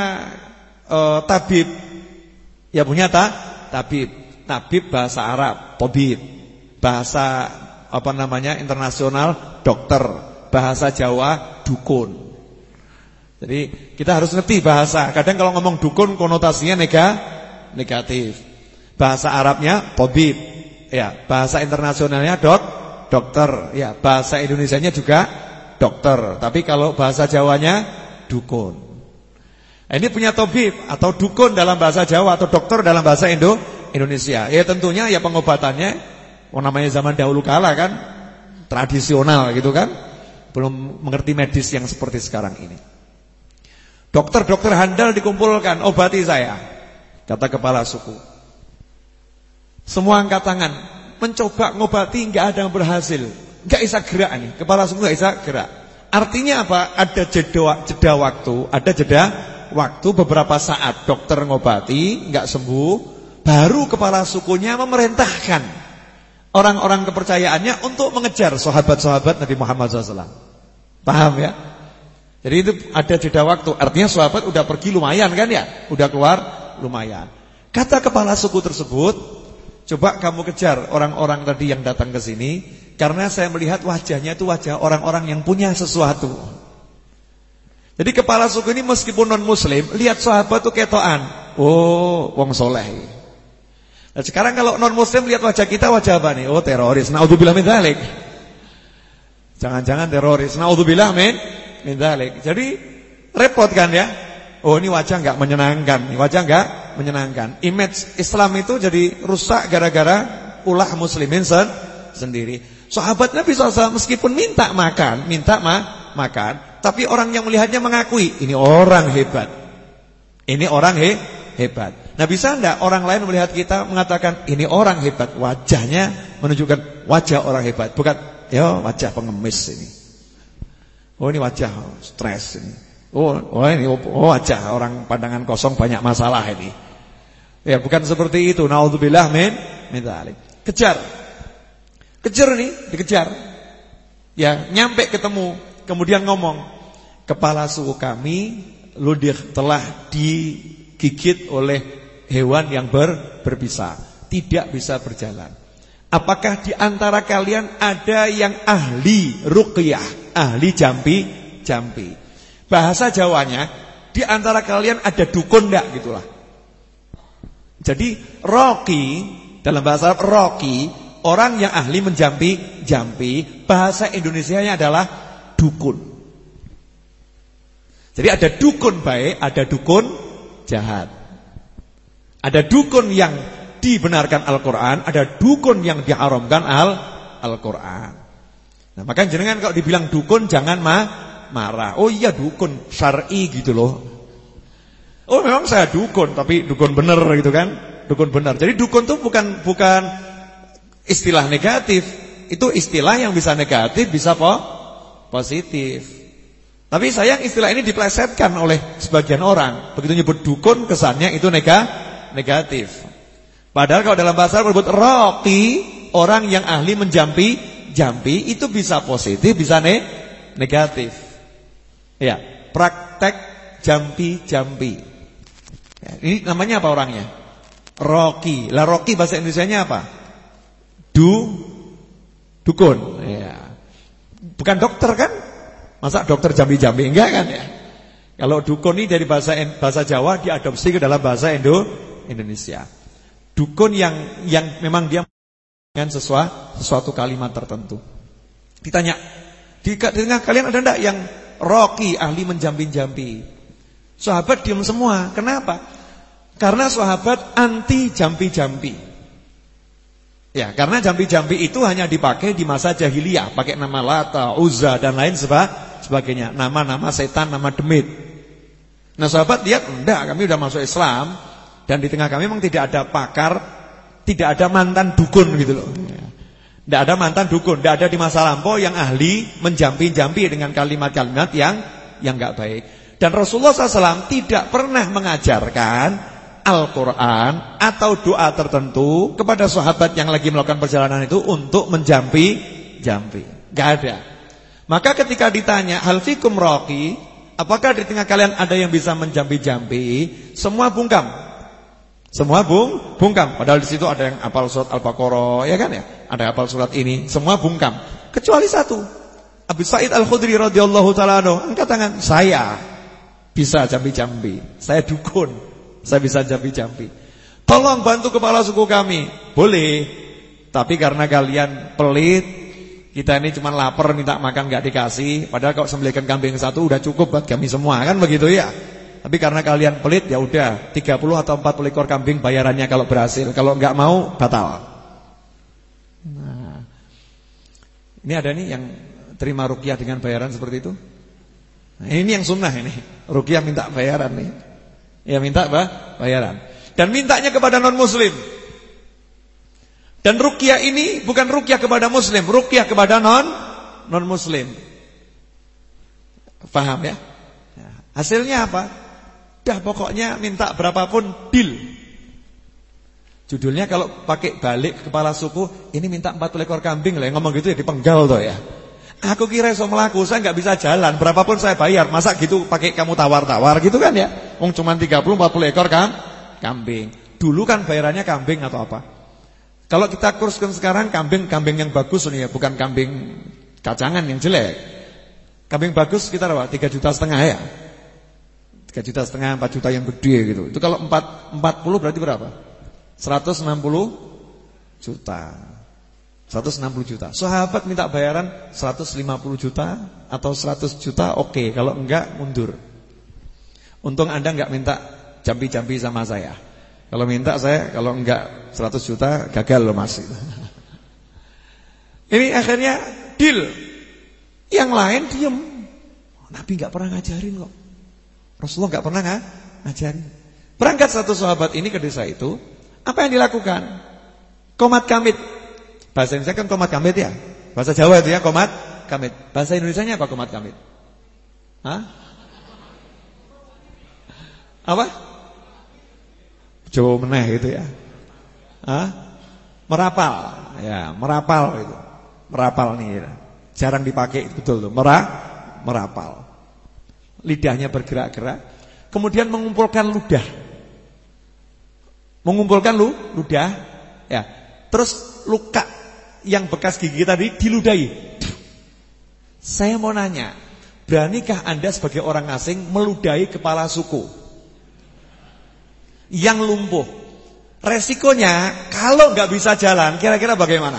uh, tabib. Ya punya ta, tabib. Tabib bahasa Arab, tabib. Bahasa apa namanya internasional dokter, bahasa Jawa dukun. Jadi kita harus ngerti bahasa. Kadang kalau ngomong dukun konotasinya nega, negatif. Bahasa Arabnya tabib. Ya, bahasa internasionalnya dok, dokter. Ya, bahasa Indonesianya juga dokter. Tapi kalau bahasa Jawanya dukun. Ini punya tabib atau dukun dalam bahasa Jawa atau dokter dalam bahasa Indo Indonesia. Ya tentunya ya pengobatannya oh, namanya zaman dahulu kala kan tradisional gitu kan. Belum mengerti medis yang seperti sekarang ini. Dokter-dokter handal dikumpulkan, obati saya, kata kepala suku. Semua angkat tangan, mencoba ngobati, enggak ada yang berhasil. Enggak bisa gerak nih, kepala suku enggak bisa gerak. Artinya apa? Ada jeda, jeda waktu, ada jeda waktu beberapa saat dokter ngobati, enggak sembuh, baru kepala sukunya memerintahkan orang-orang kepercayaannya untuk mengejar sahabat-sahabat Nabi Muhammad shallallahu alaihi wasallam. Paham ya? Jadi itu ada jeda waktu. Artinya sahabat udah pergi lumayan kan ya? Udah keluar lumayan. Kata kepala suku tersebut, coba kamu kejar orang-orang tadi yang datang ke sini, karena saya melihat wajahnya itu wajah orang-orang yang punya sesuatu. Jadi kepala suku ini meskipun non muslim, lihat sahabat tuh ketokan. Oh, wong soleh. Nah, sekarang kalau non muslim lihat wajah kita, wajah apa nih? Oh, teroris. Naudzubillah min dzalik. Jangan-jangan teroris. Naudzubillah min min dzalik. Jadi repot kan ya? Oh, ini wajah enggak menyenangkan. Ini wajah enggak menyenangkan. Image Islam itu jadi rusak gara-gara ulah muslimin sen sendiri. Sahabat Nabi shallallahu alaihi wasallam meskipun minta makan, minta ma makan, tapi orang yang melihatnya mengakui ini orang hebat. Ini orang he hebat. Nah, bisa enggak orang lain melihat kita mengatakan ini orang hebat, wajahnya menunjukkan wajah orang hebat, bukan ya wajah pengemis ini. Oh, ini wajah stres ini. Oh, oh ini oh, wajah orang pandangan kosong banyak masalah ini. Ya, bukan seperti itu. Naudzubillah min min dzalik. Kejar. Kejar nih, dikejar. Ya, nyampe ketemu, kemudian ngomong, "Kepala suku kami ludih telah digigit oleh hewan yang ber, berbisa, tidak bisa berjalan. Apakah di antara kalian ada yang ahli ruqyah, ahli jampi-jampi?" Bahasa Jawanya, di antara kalian ada dukun enggak gitulah. Jadi roqi dalam bahasa Arab, roqi orang yang ahli menjampi-jampi, bahasa Indonesianya adalah dukun. Jadi ada dukun baik, ada dukun jahat. Ada dukun yang dibenarkan Al-Quran, ada dukun yang diharamkan Al-Quran. Nah, maka jenengan kalau dibilang dukun jangan ma marah. Oh iya dukun syar'i gitu loh. Oh memang saya dukun, tapi dukun bener gitu kan? Dukun bener. Jadi dukun itu bukan bukan istilah negatif. Itu istilah yang bisa negatif, bisa po positif. Tapi sayang istilah ini diplesetkan oleh sebagian orang. Begitu nyebut dukun kesannya itu nega, negatif. Padahal kalau dalam bahasa Arab disebut raqi, orang yang ahli menjampi-jampi, itu bisa positif, bisa ne negatif. Ya, praktek jampi-jampi. Ya, ini namanya apa orangnya? Roki. Lah roki bahasa Indonesianya apa? Du dukun. Ya. Bukan dokter kan? Masa dokter jampi-jampi enggak kan ya? Kalau dukun ini dari bahasa bahasa Jawa diadopsi ke dalam bahasa Indo Indonesia. Dukun yang yang memang dia dengan sesuatu, sesuatu kalimat tertentu. Ditanya, di tengah kalian ada enggak yang roki, ahli menjampi-jampi? Sahabat diam semua. Kenapa? Karena sahabat anti jampi-jampi. Ya, karena jampi-jampi itu hanya dipakai di masa jahiliyah, pakai nama Lata, Uzza dan lain sebagainya, nama-nama setan, nama demit. Nah, sahabat lihat, enggak, kami sudah masuk Islam dan di tengah kami memang tidak ada pakar, tidak ada mantan dukun gitu loh. Tidak ada mantan dukun, tidak ada di masa lampau yang ahli menjampi-jampi dengan kalimat-kalimat yang yang enggak baik. Dan Rasulullah shallallahu alaihi wasallam tidak pernah mengajarkan Al-Quran atau doa tertentu kepada sahabat yang lagi melakukan perjalanan itu untuk menjampi-jampi. Gak ada. Maka ketika ditanya, hal fikum roki, apakah di tengah kalian ada yang bisa menjampi-jampi? Semua bungkam. Semua bung, bungkam. Padahal di situ ada yang hafal surat Al-Baqarah, ya kan ya? Ada hafal surat ini, semua bungkam. Kecuali satu. Abu Sa'id Al-Khudri radhiyallahu ta'ala anhu angkat tangan, saya bisa jampi-jampi. Saya dukun. Saya bisa jampi-jampi. Tolong bantu kepala suku kami. Boleh. Tapi karena kalian pelit, kita ini cuma lapar minta makan gak dikasih. Padahal kalau sembelihkan kambing satu udah cukup buat kami semua, kan begitu ya. Tapi karena kalian pelit, ya udah tiga puluh atau empat puluh ekor kambing bayarannya kalau berhasil. Kalau enggak mau, batal. Nah, ini ada nih yang terima ruqyah dengan bayaran seperti itu. Nah, ini yang sunnah ini. Ruqyah minta bayaran nih. Ya minta apa? Bayaran. Dan mintanya kepada non-muslim. Dan ruqyah ini bukan ruqyah kepada muslim, ruqyah kepada non non-muslim. Paham ya? Ya. Hasilnya apa? Dah pokoknya minta berapapun deal. Judulnya kalau pakai balik kepala suku, ini minta empat puluh ekor kambing lah, ngomong gitu ya dipenggal toh ya. Aku kira iso melaku, saya nggak bisa jalan, berapapun saya bayar. Masa gitu pakai kamu tawar-tawar gitu kan ya? Wong cuma tiga puluh empat puluh ekor kan kambing. Dulu kan bayarannya kambing atau apa? Kalau kita kurskan sekarang kambing-kambing yang bagus nih ya, bukan kambing kacangan yang jelek. Kambing bagus sekitar apa? tiga juta setengah ya. tiga juta setengah, empat juta yang gede gitu. Itu kalau empat empat puluh berarti berapa? seratus enam puluh juta. seratus enam puluh juta. Sahabat minta bayaran seratus lima puluh juta atau seratus juta, oke. Okay. Kalau enggak, mundur. Untung Anda enggak minta jampi-jampi sama saya. Kalau minta saya, kalau enggak seratus juta, gagal loh Mas. Ini akhirnya deal. Yang lain diem. Nabi enggak pernah ngajarin kok. Rasulullah enggak pernah ngajarin. Berangkat satu sahabat ini ke desa itu, apa yang dilakukan? Qomat kamit. Bahasa Indonesia kan qomat kamit ya. Bahasa Jawa itu ya qomat kamit. Bahasa Indonesianya apa qomat kamit? Hah? Apa? Jawa meneh gitu ya. Hah? Merapal. Ya, merapal itu. Merapal nih ya. Jarang dipakai betul tuh. Merah, merapal. Lidahnya bergerak-gerak. Kemudian mengumpulkan ludah. Mengumpulkan lu, ludah. Ya. Terus luka yang bekas gigi tadi diludahi. Saya mau nanya, beranikah Anda sebagai orang asing meludahi kepala suku yang lumpuh? Resikonya kalau nggak bisa jalan, kira-kira bagaimana?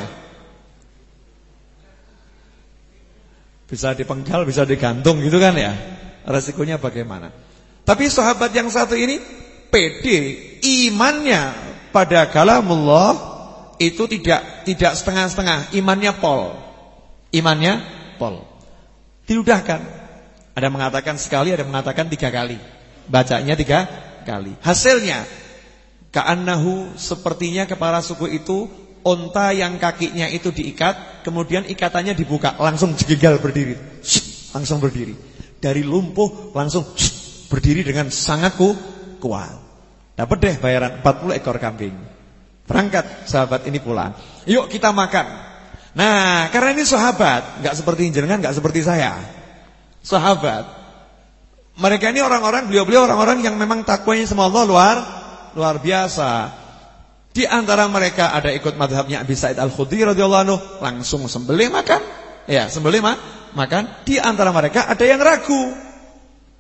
Bisa dipenggal, bisa digantung gitu kan ya? Resikonya bagaimana? Tapi sahabat yang satu ini pede, imannya pada kalamullah itu tidak tidak setengah-setengah, imannya pol. Imannya pol. Diludahkan. Ada mengatakan sekali, ada mengatakan tiga kali. Bacanya tiga kali. Hasilnya ka'annahu, sepertinya kepala suku itu onta yang kakinya itu diikat, kemudian ikatannya dibuka, langsung jegigal berdiri. Shhh, langsung berdiri. Dari lumpuh langsung shhh, berdiri dengan sangat kuat. Dapat deh bayaran empat puluh ekor kambing. Berangkat sahabat ini pulang. Yuk kita makan. Nah, karena ini sahabat, enggak seperti jenengan, enggak seperti saya. Sahabat. Mereka ini orang-orang, beliau-beliau orang-orang yang memang takwanya sama Allah luar luar biasa. Di antara mereka ada ikut mazhabnya Abi Sa'id Al-Khudri radhiyallahu anhu, langsung sembelih makan. Ya, sembelih ma makan. Di antara mereka ada yang ragu.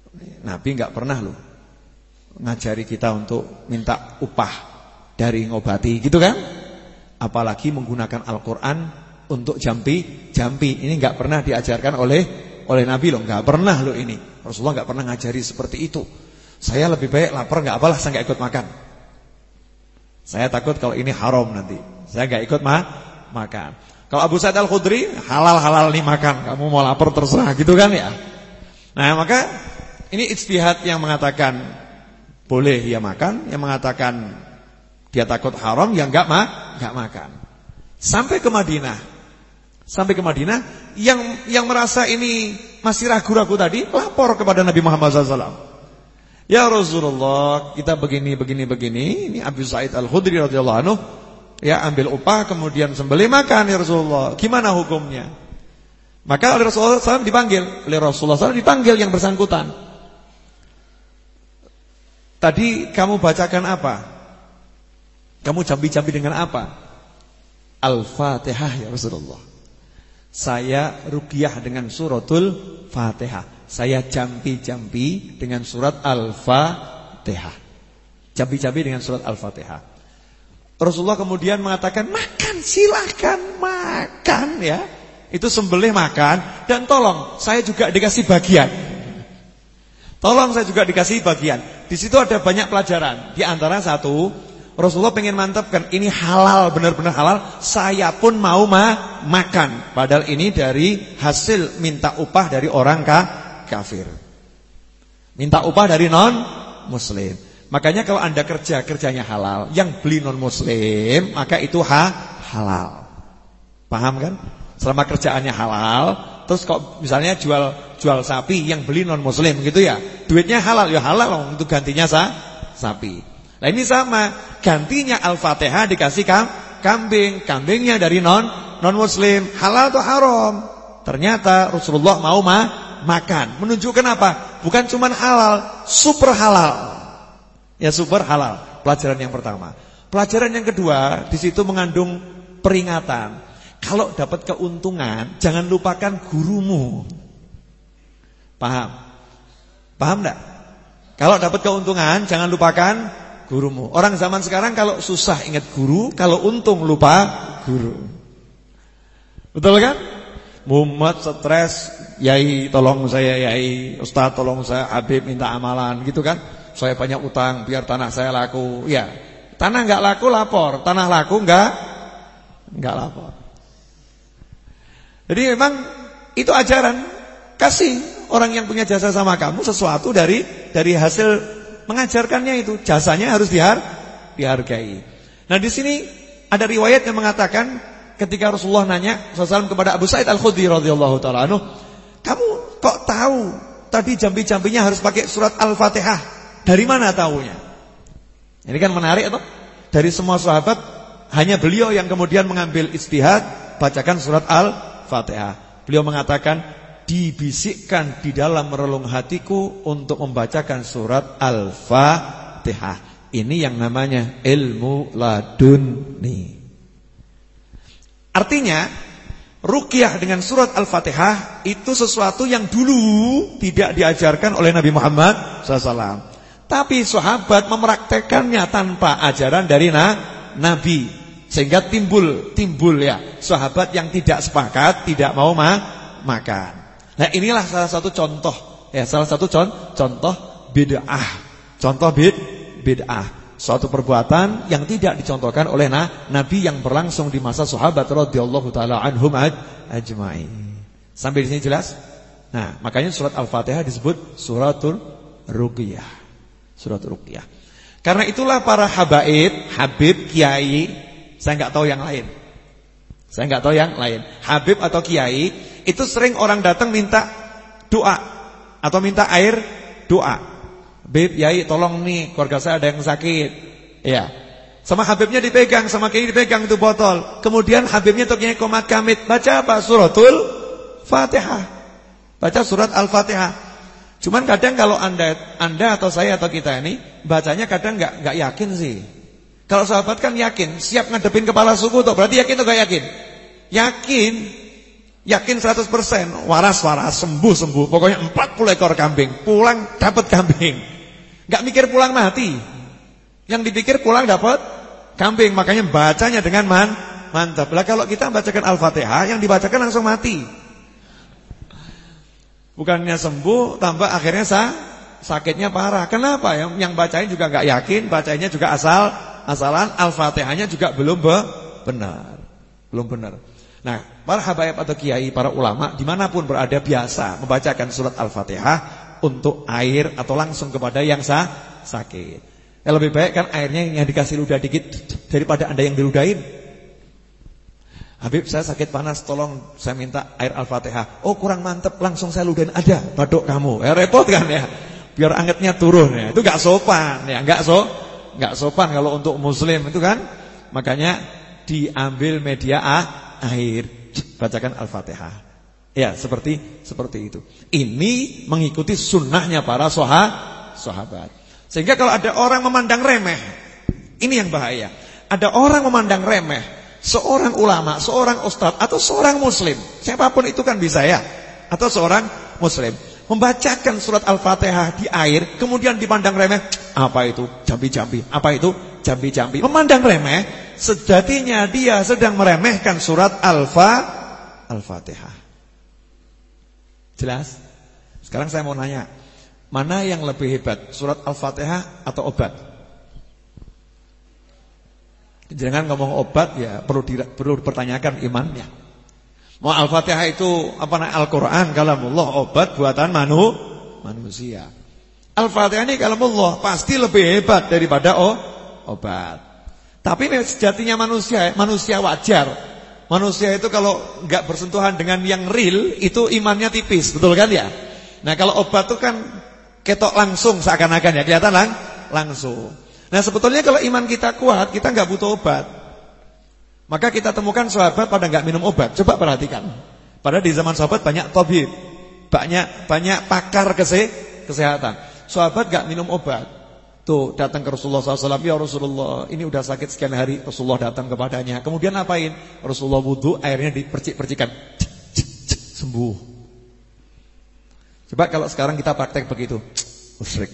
Nabi enggak pernah loh ngajari kita untuk minta upah dari ngobati, gitu kan? Apalagi menggunakan Al-Quran untuk jampi-jampi. Ini enggak pernah diajarkan oleh oleh Nabi loh, enggak pernah loh ini. Rasulullah enggak pernah ngajari seperti itu. Saya lebih baik lapar enggak apalah, saya enggak ikut makan. Saya takut kalau ini haram nanti. Saya enggak ikut ma makan. Kalau Abu Sa'id Al-Khudri halal-halal nih makan, kamu mau lapar terserah, gitu kan ya. Nah, maka ini ijtihad yang mengatakan boleh ya makan, yang mengatakan dia takut haram ya enggak ma enggak makan. Sampai ke Madinah. Sampai ke Madinah, yang yang merasa ini masih ragu-ragu tadi lapor kepada Nabi Muhammad sallallahu alaihi wasallam. Ya Rasulullah, kita begini begini begini, ini Abu Sa'id Al-Khudri radhiyallahu anhu ya ambil upah kemudian sembelih makan ya Rasulullah. Gimana hukumnya? Maka oleh Rasulullah sallallahu alaihi wasallam dipanggil, oleh Rasulullah sallallahu alaihi wasallam dipanggil yang bersangkutan. Tadi kamu bacakan apa? Kamu jambi-jambi dengan apa? Al-Fatihah ya Rasulullah. Saya ruqyah dengan suratul Fatihah. Saya jambi-jambi dengan surat Al-Fatihah. Jambi-jambi dengan surat Al-Fatihah. Rasulullah kemudian mengatakan, makan, silahkan makan ya. Itu sembelih makan. Dan tolong saya juga dikasih bagian. Tolong saya juga dikasih bagian. Di situ ada banyak pelajaran. Di antara satu, Rasulullah pengen mantapkan ini halal, benar-benar halal. Saya pun mau ma makan. Padahal ini dari hasil minta upah dari orang ka kafir. Minta upah dari non muslim. Makanya kalau Anda kerja, kerjanya halal, yang beli non muslim, maka itu ha halal. Paham kan? Selama kerjaannya halal, terus kok misalnya jual jual sapi yang beli non muslim gitu ya, duitnya halal ya halal untuk gantinya sa sapi. Nah ini sama, gantinya Al-Fatihah dikasih kam kambing, kambingnya dari non non muslim, halal atau haram? Ternyata Rasulullah mau ma makan, menunjukkan apa? Bukan cuma halal, super halal. Ya super halal. Pelajaran yang pertama. Pelajaran yang kedua, di situ mengandung peringatan. Kalau dapat keuntungan, jangan lupakan gurumu. Paham? Paham enggak? Kalau dapat keuntungan, jangan lupakan gurumu. Orang zaman sekarang kalau susah ingat guru, kalau untung lupa guru. Betul kan? Muhammad stres, yai tolong saya yai, ustaz tolong saya, Habib minta amalan, gitu kan? Saya banyak utang biar tanah saya laku. Ya, tanah enggak laku lapor, tanah laku enggak enggak lapor. Jadi memang itu ajaran, kasih orang yang punya jasa sama kamu sesuatu dari dari hasil mengajarkannya itu, jasanya harus dihar, dihargai. Nah di sini ada riwayat yang mengatakan ketika Rasulullah nanya sallallahu alaihi wasallam kepada Abu Sa'id Al-Khudri radhiyallahu taala anhu, kamu kok tahu tadi jambi-jambinya harus pakai surat Al-Fatihah? Dari mana tahunya? Ini kan menarik atau? Dari semua sahabat hanya beliau yang kemudian mengambil ijtihad bacakan surat Al-Fatihah. Beliau mengatakan dibisikkan di dalam relung hatiku untuk membacakan surat Al-Fatihah. Ini yang namanya ilmu laduni. Artinya ruqyah dengan surat Al-Fatihah itu sesuatu yang dulu tidak diajarkan oleh Nabi Muhammad sallallahu alaihi wasallam. Tapi sahabat mempraktekannya tanpa ajaran dari na, Nabi. Sehingga timbul timbul ya sahabat yang tidak sepakat, tidak mau ma makan. Nah inilah salah satu contoh ya, salah satu con contoh bid'ah. Contoh bid bid'ah. Suatu perbuatan yang tidak dicontohkan oleh na, Nabi yang berlangsung di masa sahabat radhiyallahu taala anhum ajma'in. Sampai di sini jelas? Nah, makanya surat Al-Fatihah disebut suratul ruqyah. Surat ruqyah. Karena itulah para habaib, habib, kiai, saya enggak tahu yang lain. Saya enggak tahu yang lain. Habib atau kiai itu sering orang datang minta doa atau minta air doa. Habib, kiai tolong nih keluarga saya ada yang sakit. Ya. Sama habibnya dipegang, sama kiai dipegang itu botol. Kemudian habibnya untuk kiai komat kamit, baca apa? Suratul Fatihah. Baca surat Al-Fatihah. Cuman kadang kalau anda, anda atau saya atau kita ini bacanya kadang nggak nggak yakin sih. Kalau sahabat kan yakin, siap ngadepin kepala suku tuh, berarti yakin atau nggak yakin? Yakin. Yakin seratus persen, waras-waras, sembuh-sembuh. Pokoknya empat puluh ekor kambing, pulang dapat kambing. Enggak mikir pulang mati. Yang dipikir pulang dapat kambing, makanya bacanya dengan man, mantap. Lah kalau kita bacakan Al-Fatihah, yang dibacakan langsung mati. Bukannya sembuh, tambah akhirnya sah, sakitnya parah. Kenapa? Yang, yang bacain juga enggak yakin, bacanya juga asal asalan, Al-Fatihahnya juga belum be, benar. Belum benar. Nah, para habaib atau kiai, para ulama dimanapun berada biasa membacakan surat Al-Fatihah untuk air atau langsung kepada yang sah, sakit. Yang lebih baik kan airnya yang dikasih ludah dikit daripada Anda yang diludahin. Habib, saya sakit panas, tolong saya minta air Al-Fatihah. Oh, kurang mantep, langsung saya ludahin. Ada, badok kamu. Ya repot kan ya. Biar angetnya turun ya. Itu enggak sopan ya, enggak so, enggak sopan kalau untuk muslim itu kan. Makanya diambil media ah, air, bacakan Al-Fatihah. Ya, seperti seperti itu. Ini mengikuti sunnahnya para soha, sahabat. Sehingga kalau ada orang memandang remeh, ini yang bahaya. Ada orang memandang remeh seorang ulama, seorang ustadz atau seorang muslim, siapapun itu kan bisa ya, atau seorang muslim membacakan surat Al-Fatihah di air, kemudian dipandang remeh, apa itu? Jambi-jambi. Apa itu? Jambi-jambi. Memandang remeh, sejatinya dia sedang meremehkan surat Al-Fa Al-Fatihah. Jelas? Sekarang saya mau nanya, mana yang lebih hebat, surat Al-Fatihah atau obat? Jangan ngomong obat ya, perlu di, perlu dipertanyakan imannya. Mau Al-Fatihah itu apa namanya, Al-Qur'an kalamullah, obat buatan manu, manusia. Al-Fatihah ini kalamullah, pasti lebih hebat daripada oh, obat. Tapi sejatinya manusia, manusia wajar. Manusia itu kalau enggak bersentuhan dengan yang real, itu imannya tipis, betul kan ya? Nah, kalau obat itu kan ketok langsung seakan-akan ya, kelihatan lang langsung. Nah, sebetulnya kalau iman kita kuat, kita enggak butuh obat. Maka kita temukan sahabat pada enggak minum obat. Coba perhatikan. Padahal di zaman sahabat banyak tabib, banyak banyak pakar kese, kesehatan. Sahabat enggak minum obat. Tuh datang ke Rasulullah shallallahu alaihi wasallam, ya Rasulullah, ini udah sakit sekian hari. Rasulullah datang kepadanya. Kemudian apain? Rasulullah wudu, airnya dipercik-percikan, sembuh. Coba kalau sekarang kita praktek begitu, musyrik,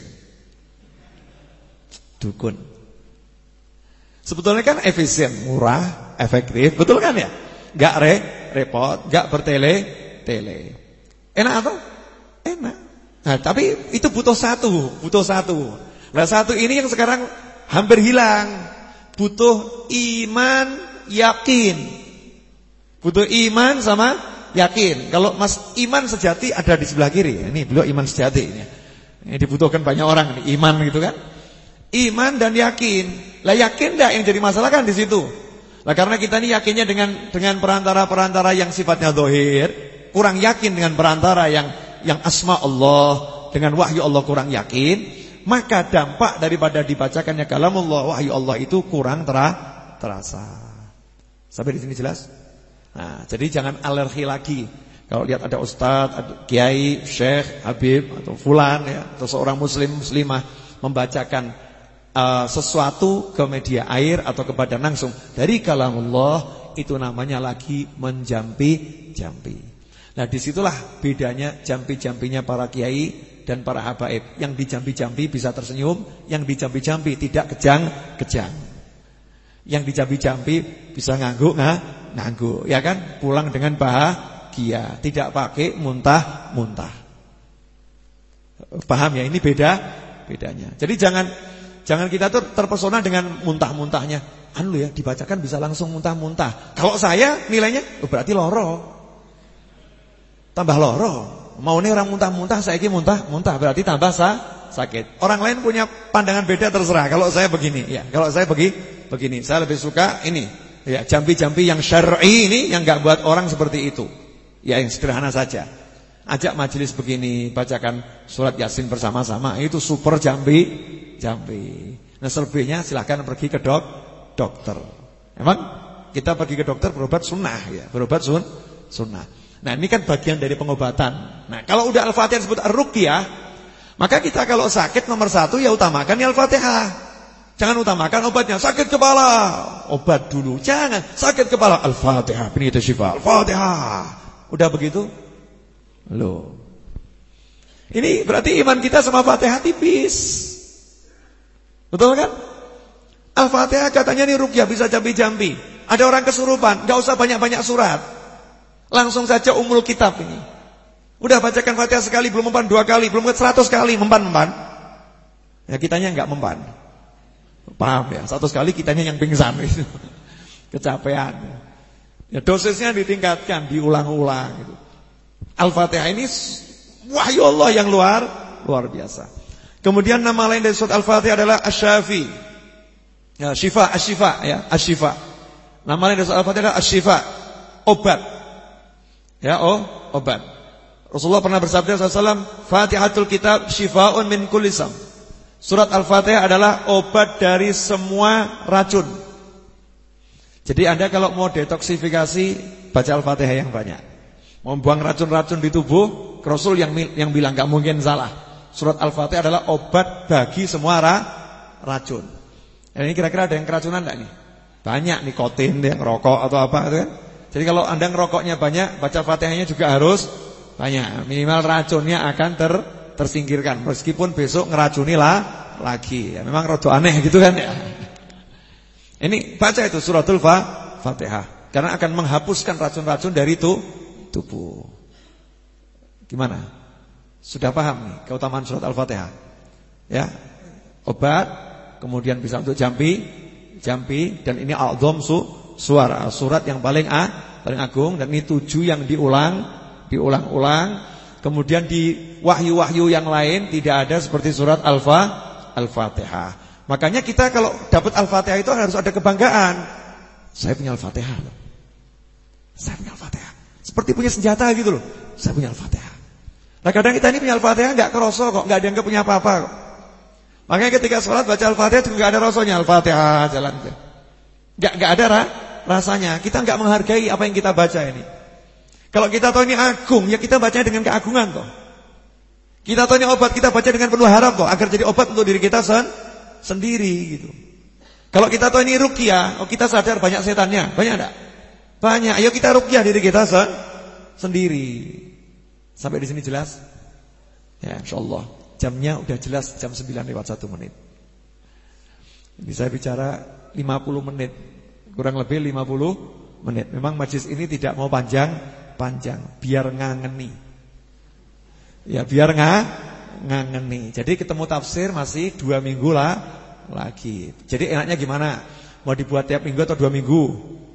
dukun. Sebetulnya kan efisien, murah, efektif, betul kan ya? Gak re, repot, gak bertele-tele. Enak atau? Enak. Nah, tapi itu butuh satu, butuh satu. Nah, satu ini yang sekarang hampir hilang. Butuh iman, yakin. Butuh iman sama yakin. Kalau Mas iman sejati ada di sebelah kiri. Ini beliau iman sejati ini. Ini dibutuhkan banyak orang ini, iman gitu kan. Iman dan yakin. Lah yakin enggak yang jadi masalah kan di situ. Lah karena kita ini yakinnya dengan dengan perantara-perantara yang sifatnya zahir, kurang yakin dengan perantara yang yang asma Allah, dengan wahyu Allah kurang yakin, maka dampak daripada dibacakannya kalamullah, wahyu Allah itu kurang tera, terasa. Sampai di sini jelas? Nah, jadi jangan alergi lagi. Kalau lihat ada ustaz, ada kiai, syekh, habib atau fulan ya, atau seorang muslim muslimah membacakan Uh, sesuatu ke media air atau ke badan langsung dari kalamullah, itu namanya lagi menjampi-jampi. Nah, disitulah bedanya jampi-jampinya para kiai dan para habaib. Yang dijampi-jampi bisa tersenyum, yang dijampi-jampi tidak kejang-kejang. Yang dijampi-jampi bisa ngangguk, nggak ngangguk, ya kan? Pulang dengan bahagia, tidak pakai muntah-muntah. Paham ya? Ini beda bedanya. Jadi jangan Jangan kita tuh terpesona dengan muntah-muntahnya. Anu ya, dibacakan bisa langsung muntah-muntah. Kalau saya nilainya, oh berarti loro. Tambah loro. Mau nih orang muntah-muntah, saya ini muntah-muntah, berarti tambah sah, sakit. Orang lain punya pandangan beda, terserah. Kalau saya begini, ya. Kalau saya begi, begini, saya lebih suka ini. Ya, jampi-jampi yang syar'i ini yang enggak buat orang seperti itu. Ya, yang sederhana saja. Ajak majelis begini, bacakan surat Yasin bersama-sama, itu super jambi. Jambi. Nah, selebihnya silahkan pergi ke dok, dokter. Emang kita pergi ke dokter berobat sunnah ya, berobat sun, sunnah. Nah, ini kan bagian dari pengobatan. Nah, kalau udah Al-Fatihah disebut ar-ruqyah, maka kita kalau sakit nomor satu ya utamakan ya Al-Fatihah. Jangan utamakan obatnya. Sakit kepala, obat dulu. Jangan. Sakit kepala, Al-Fatihah, penita syifa, Al-Fatihah. Udah begitu? Loh. Ini berarti iman kita sama Fatihah tipis. Betul kan? Al-Fatihah katanya nih ruqyah bisa jampi-jampi. Ada orang kesurupan, gak usah banyak-banyak surat. Langsung saja umul kitab ini. Udah bacakan Fatihah sekali, belum mempan dua kali, belum seratus kali, mempan-mempan. Ya kitanya gak mempan. Paham ya? Seratus kali kitanya yang pingsan itu. Kecapean. Ya dosisnya ditingkatkan, diulang-ulang gitu. Al-Fatihah ini wahyu Allah yang luar luar biasa. Kemudian nama lain dari surat Al-Fatihah adalah Asy-Syafi. Ya, Syifa, Asy-Syifa ya, Asy-Syifa. Nama lain dari surat Al-Fatihah adalah Asy-Syifa, obat. Ya, oh, obat. Rasulullah pernah bersabda sallallahu alaihi wasallam, Fatihatul Kitab syifaa'un min kulli sam. Surat Al-Fatihah adalah obat dari semua racun. Jadi Anda kalau mau detoksifikasi, baca Al-Fatihah yang banyak. Mau buang racun-racun di tubuh, Rasul yang yang bilang gak mungkin salah. Surat Al-Fatihah adalah obat bagi semua ra, racun. Ini kira-kira ada yang keracunan enggak nih? Banyak, nikotin, yang rokok atau apa gitu kan. Jadi kalau Anda ngerokoknya banyak, baca Fatihahnya juga harus banyak. Minimal racunnya akan ter, tersingkirkan. Meskipun besok ngeracuni lah lagi. Ya, memang rada aneh gitu kan ya. Ini baca itu suratul Fatihah. Karena akan menghapuskan racun-racun dari itu tubuh. Gimana? Sudah paham nih keutamaan surat Al-Fatihah? Ya. Obat, kemudian bisa untuk jampi, jampi dan ini a'dzam su, suara, surat yang paling a, paling agung dan ini tujuh yang diulang, diulang-ulang. Kemudian di wahyu-wahyu yang lain tidak ada seperti surat Al-Fa, Al-Fatihah. Makanya kita kalau dapat Al-Fatihah itu harus ada kebanggaan. Saya punya Al-Fatihah loh. Saya punya Al-Fatihah. Seperti punya senjata gitu loh. Saya punya Al-Fatihah. Nah kadang kita ini punya Al-Fatihah gak kerasa kok, gak dianggap punya apa-apa kok. Makanya ketika sholat baca Al-Fatihah juga gak ada rasanya. Al-Fatihah jalan Gak, gak ada ra, rasanya. Kita gak menghargai apa yang kita baca ini. Kalau kita tahu ini agung, ya kita bacanya dengan keagungan toh. Kita tahu ini obat, kita baca dengan penuh harap toh, agar jadi obat untuk diri kita sen sendiri gitu. Kalau kita tahu ini ruqyah, oh kita sadar banyak setannya, banyak enggak? Banyak. Ayo kita ruqyah diri kita sen sendiri. Sampai di sini jelas? Ya, insyaallah. Jamnya udah jelas, jam sembilan lewat satu menit. Ini saya bicara lima puluh menit. Kurang lebih lima puluh menit. Memang majlis ini tidak mau panjang-panjang, biar ngangeni. Ya, biar nggak ngangeni. Jadi ketemu tafsir masih dua minggu lah lagi. Jadi enaknya gimana? Mau dibuat tiap minggu atau dua minggu?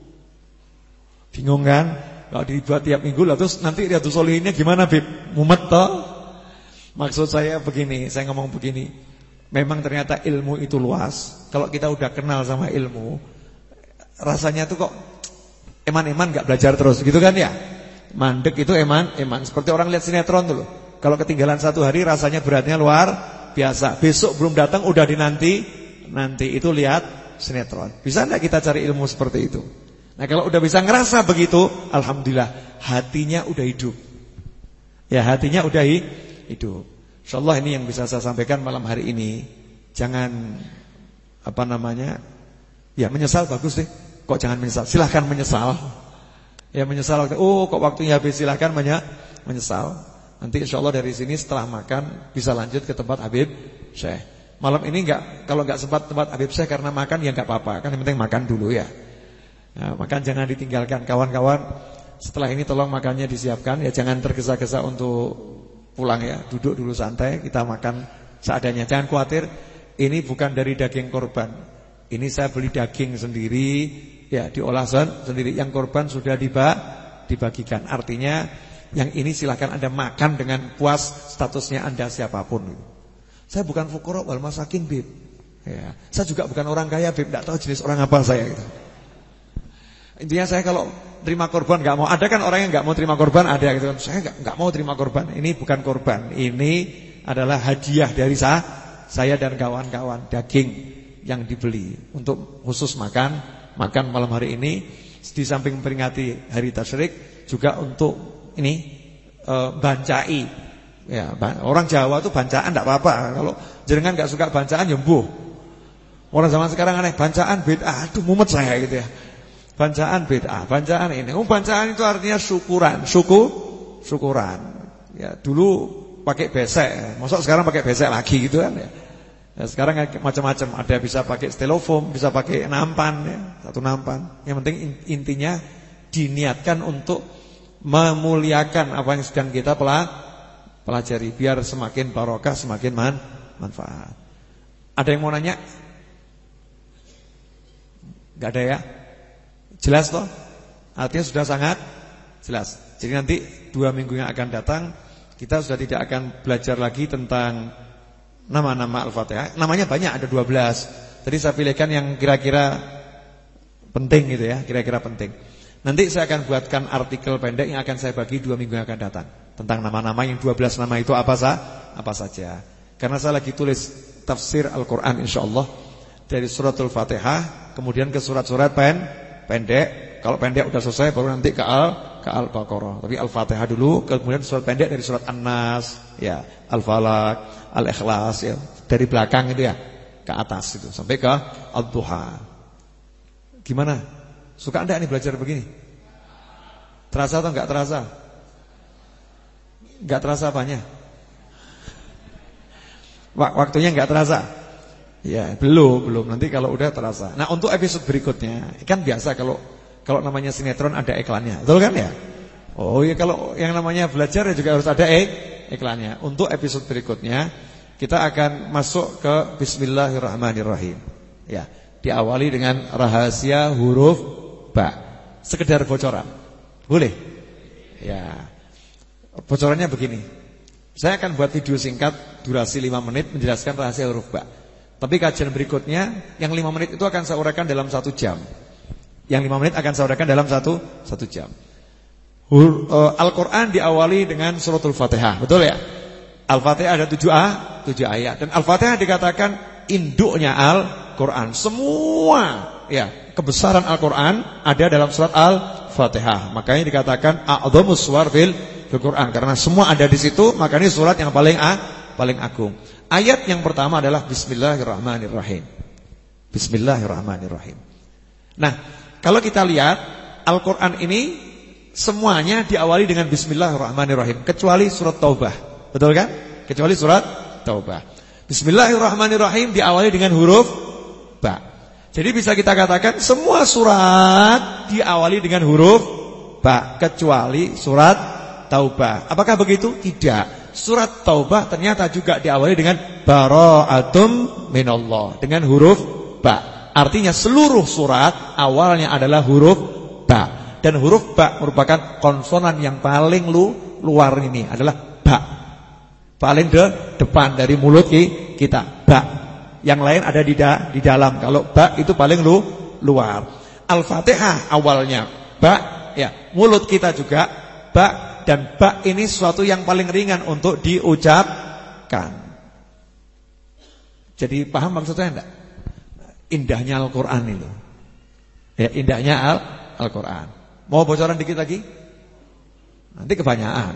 Bingung kan? Kalau dibuat tiap minggu lah terus nanti Riyadhus Shalihinnya gimana, Bib? Mumet toh? Maksud saya begini, saya ngomong begini. Memang ternyata ilmu itu luas. Kalau kita udah kenal sama ilmu, rasanya tuh kok eman-eman gak belajar terus gitu kan ya? Mandek itu eman-eman. Seperti orang lihat sinetron tuh loh. Kalau ketinggalan satu hari rasanya beratnya luar biasa. Besok belum datang udah dinanti, nanti itu lihat sinetron. Bisa enggak kita cari ilmu seperti itu? Nah kalau udah bisa ngerasa begitu, alhamdulillah hatinya udah hidup. Ya hatinya udah hidup. Insyaallah ini yang bisa saya sampaikan malam hari ini. Jangan apa namanya? Ya menyesal bagus deh. Kok jangan menyesal? Silahkan menyesal. Ya menyesal waktu, oh kok waktunya habis, silahkan menyesal. Nanti insyaallah dari sini setelah makan bisa lanjut ke tempat Habib Syekh. Malam ini enggak, kalau enggak sempat tempat Habib Syekh karena makan ya enggak apa-apa. Kan yang penting makan dulu ya. Nah, makan jangan ditinggalkan kawan-kawan. Setelah ini tolong makannya disiapkan ya, jangan tergesa-gesa untuk pulang ya. Duduk dulu santai, kita makan seadanya. Jangan khawatir, ini bukan dari daging korban. Ini saya beli daging sendiri ya, diolah sendiri. Yang korban sudah dibagikan. Artinya yang ini silakan Anda makan dengan puas, statusnya Anda siapapun. Saya bukan fuqara wal masakin, Bib. Ya, saya juga bukan orang kaya, Bib. Enggak tahu jenis orang apa saya gitu. Intinya saya kalau terima korban enggak mau. Ada kan orang yang enggak mau terima korban, ada gitu kan. Saya enggak enggak mau terima korban. Ini bukan korban. Ini adalah hadiah dari saya, saya dan kawan-kawan, daging yang dibeli untuk khusus makan, makan malam hari ini. Di samping memperingati hari tasyrik juga untuk ini e, bancai. Ya, orang Jawa tuh bancaan enggak apa-apa. Kalau jenengan enggak suka bancaan ya mbuh. Orang zaman sekarang aneh, bancaan bid'ah, aduh mumet saya gitu ya. Bacaan bid'ah, bacaan ini. Oh, bacaan itu artinya syukuran, syukur, syukuran. Ya, dulu pakai besek, masa sekarang pakai besek lagi gitu kan ya. Ya sekarang macam-macam, ada bisa pakai styrofoam, bisa pakai nampan ya, satu nampan. Yang penting intinya diniatkan untuk memuliakan apa yang sedang kita pelajari biar semakin barokah, semakin man, manfaat. Ada yang mau nanya? Enggak ada ya? Jelas toh? Artinya sudah sangat jelas. Jadi nanti dua minggu yang akan datang kita sudah tidak akan belajar lagi tentang nama-nama Al-Fatihah. Namanya banyak, ada dua belas. Tadi saya pilihkan yang kira-kira penting gitu ya, kira-kira penting. Nanti saya akan buatkan artikel pendek yang akan saya bagi dua minggu yang akan datang tentang nama-nama yang dua belas nama itu apa sah? Apa saja. Karena saya lagi tulis tafsir Al-Qur'an insyaallah dari suratul Fatihah kemudian ke surat-surat pen pendek. Kalau pendek udah selesai baru nanti ke Al ke Al-Baqarah. Tapi Al-Fatihah dulu, kemudian surat pendek dari surat An-Nas, ya, Al-Falaq, Al-Ikhlas ya, dari belakang itu ya ke atas itu sampai ke Ad-Duha. Gimana? Suka enggak nih belajar begini? Terasa atau enggak terasa? Enggak terasa apanya? Waktunya enggak terasa? Ya, belum, belum. Nanti kalau udah terasa. Nah, untuk episode berikutnya, kan biasa kalau kalau namanya sinetron ada iklannya. Betul kan ya? Oh iya, kalau yang namanya belajar ya juga harus ada eh, iklannya. Untuk episode berikutnya kita akan masuk ke Bismillahirrahmanirrahim. Ya, diawali dengan rahasia huruf ba. Sekedar bocoran. Boleh? Ya. Bocorannya begini. Saya akan buat video singkat durasi lima menit menjelaskan rahasia huruf ba. Tapi kajian berikutnya yang lima menit itu akan saya uraikan dalam satu jam. Yang lima menit akan saya uraikan dalam satu satu jam. uh, Al-Quran diawali dengan suratul Fatihah, betul ya? Al-Fatihah ada tujuh a, tujuh ayat. Dan Al-Fatihah dikatakan induknya Al-Quran. Semua ya kebesaran Al-Quran ada dalam surat Al-Fatihah. Makanya dikatakan a'dhamus suwar fil Quran, karena semua ada di situ. Makanya surat yang paling a, paling agung. Ayat yang pertama adalah Bismillahirrahmanirrahim. Bismillahirrahmanirrahim. Nah, kalau kita lihat Al-Quran ini semuanya diawali dengan Bismillahirrahmanirrahim, kecuali surat Taubah. Betul kan? Kecuali surat Taubah. Bismillahirrahmanirrahim diawali dengan huruf ba. Jadi bisa kita katakan semua surat diawali dengan huruf ba, kecuali surat Taubah. Apakah begitu? Tidak. Surat Taubah ternyata juga diawali dengan bara'atum minallah, dengan huruf ba. Artinya seluruh surat awalnya adalah huruf ba. Dan huruf ba merupakan konsonan yang paling lu, luar ini adalah ba. Paling de, depan dari mulut kita, ba. Yang lain ada di, da, di dalam. Kalau ba itu paling lu, luar. Al-Fatihah awalnya ba, ya, mulut kita juga ba. Dan ba ini sesuatu yang paling ringan untuk diucapkan. Jadi paham maksudnya enggak? Indahnya Al-Quran itu. Ya, indahnya Al Al-Quran. Mau bocoran dikit lagi? Nanti kebanyakan.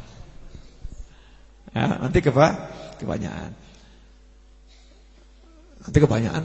Ya, nanti keba kebanyakan. Nanti kebanyakan.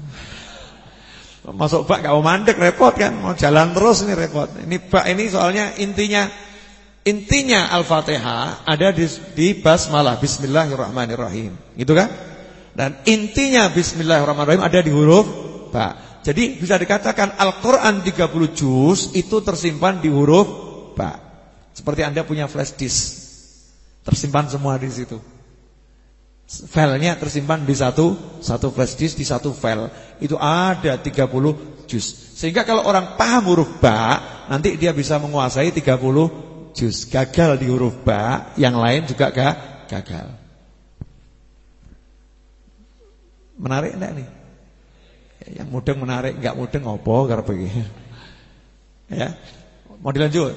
Masuk bak gak mau mandek, repot kan? Mau jalan terus ini repot. Ini bak ini soalnya intinya intinya Al-Fatihah ada di, di basmalah Bismillahirrahmanirrahim. Gitu kan? Dan intinya Bismillahirrahmanirrahim ada di huruf ba. Jadi bisa dikatakan Al-Quran tiga puluh juz itu tersimpan di huruf ba. Seperti Anda punya flash disk, tersimpan semua di situ. Filenya tersimpan di satu satu flash disk, di satu file. Itu ada tiga puluh juz. Sehingga kalau orang paham huruf ba, nanti dia bisa menguasai tiga puluh juz. Gagal di huruf ba, yang lain juga gak gagal. Menarik enggak nih? Yang mudeng menarik, enggak mudeng opo karep iki. Ya. Mau dilanjut?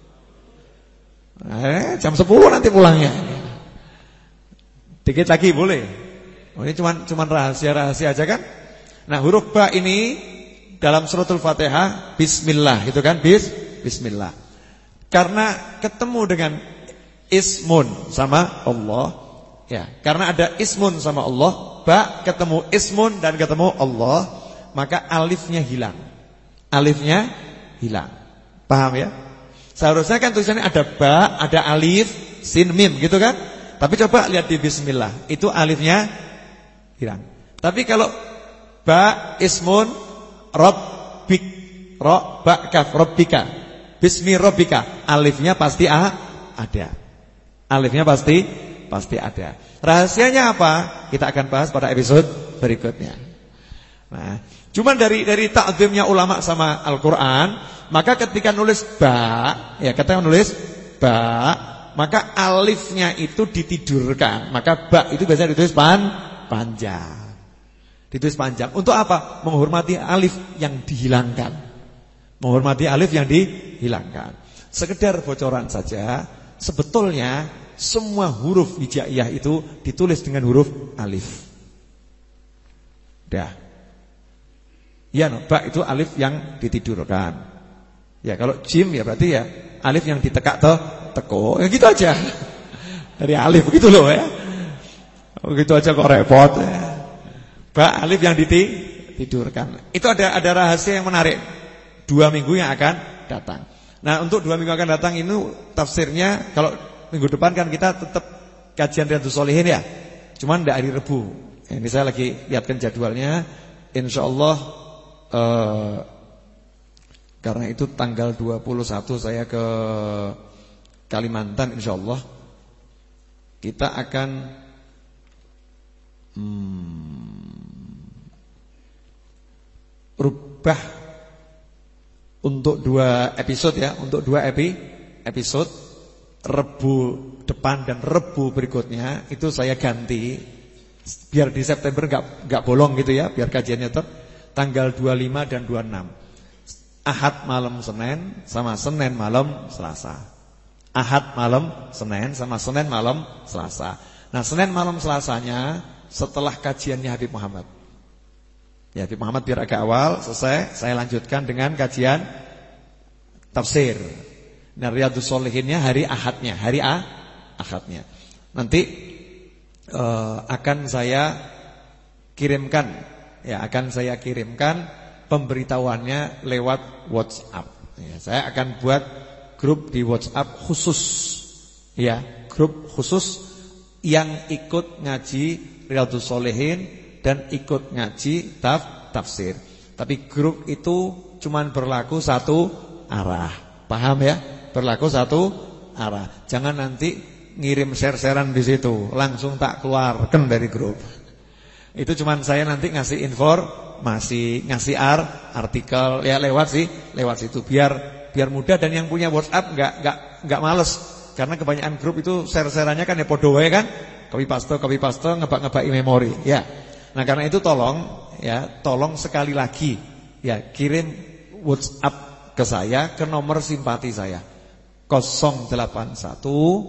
Eh, jam sepuluh nanti pulangnya. Dikit lagi boleh. Oh, ini cuman cuman rahasia-rahasia aja kan? Nah, huruf ba ini dalam suratul Fatihah bismillah, gitu kan? Bis bismillah. Karena ketemu dengan ismun sama Allah, ya. Karena ada ismun sama Allah, ba ketemu ismun dan ketemu Allah, maka alifnya hilang. alifnya hilang. Paham ya? Seharusnya kan tulisannya ada ba, ada alif, sin, mim gitu kan? Tapi coba lihat di bismillah, itu alifnya hilang. Tapi kalau ba ismun rabbik, ro ba kaf rabbika, bismi rabbika, alifnya pasti a, ada. Alifnya pasti pasti ada. Rahasianya apa? Kita akan bahas pada episode berikutnya. Nah, cuman dari dari ta'zimnya ulama sama Al-Qur'an, maka ketika nulis ba, ya ketika nulis ba, maka alifnya itu ditidurkan. Maka ba itu biasanya ditulis pan, panjang. Ditulis panjang. Untuk apa? Menghormati alif yang dihilangkan. Menghormati alif yang dihilangkan. Sekedar bocoran saja, sebetulnya semua huruf hijaiyah itu ditulis dengan huruf alif. Dah. Ya, no, ba itu alif yang ditidurkan. Ya, kalau jim ya berarti ya alif yang ditekak toh teko. Ya gitu aja. Dari alif begitu loh ya. Begitu aja kok repot ya. Ba alif yang ditidurkan. Itu ada ada rahasia yang menarik. Dua minggu yang akan datang. Nah, untuk dua minggu akan datang ini tafsirnya, kalau minggu depan kan kita tetap kajian Riyadhus Shalihin ya. Cuman tidak hari Rebu. Ini saya lagi lihatkan jadwalnya. Insyaallah eh, karena itu tanggal dua puluh satu saya ke Kalimantan, insyaallah kita akan hmm, rubah untuk dua episode ya, untuk dua epi, episode Rebu depan dan Rebu berikutnya itu saya ganti biar di September nggak nggak bolong gitu ya, biar kajiannya tetap tanggal dua puluh lima dan dua puluh enam. Ahad malam Senin sama Senin malam Selasa. Ahad malam Senin sama Senin malam Selasa. Nah, Senin malam Selasanya setelah kajiannya Habib Muhammad. Ya, Habib Muhammad biar agak awal selesai, saya lanjutkan dengan kajian tafsir. Nah, Riyadhus Shalihinnya hari Ahadnya, hari A, Ahadnya. Nanti uh, akan saya kirimkan, ya akan saya kirimkan pemberitahuannya lewat WhatsApp. Ya, saya akan buat grup di WhatsApp khusus, ya grup khusus yang ikut ngaji Riyadhus Shalihin dan ikut ngaji taf tafsir. Tapi grup itu cuman berlaku satu arah. Paham ya? Berlaku satu arah. Jangan nanti ngirim share-sharean di situ, langsung tak keluarkan dari grup. Itu cuman saya nanti ngasih informasi, ngasih ar, artikel ya lewat sih, lewat situ biar biar mudah, dan yang punya WhatsApp enggak enggak enggak males. Karena kebanyakan grup itu share-shareannya kan ya podo wae kan, copy paste copy paste ngebak-ngebaki memori ya. Nah, karena itu tolong ya, tolong sekali lagi ya kirim WhatsApp ke saya ke nomor simpati saya nol delapan satu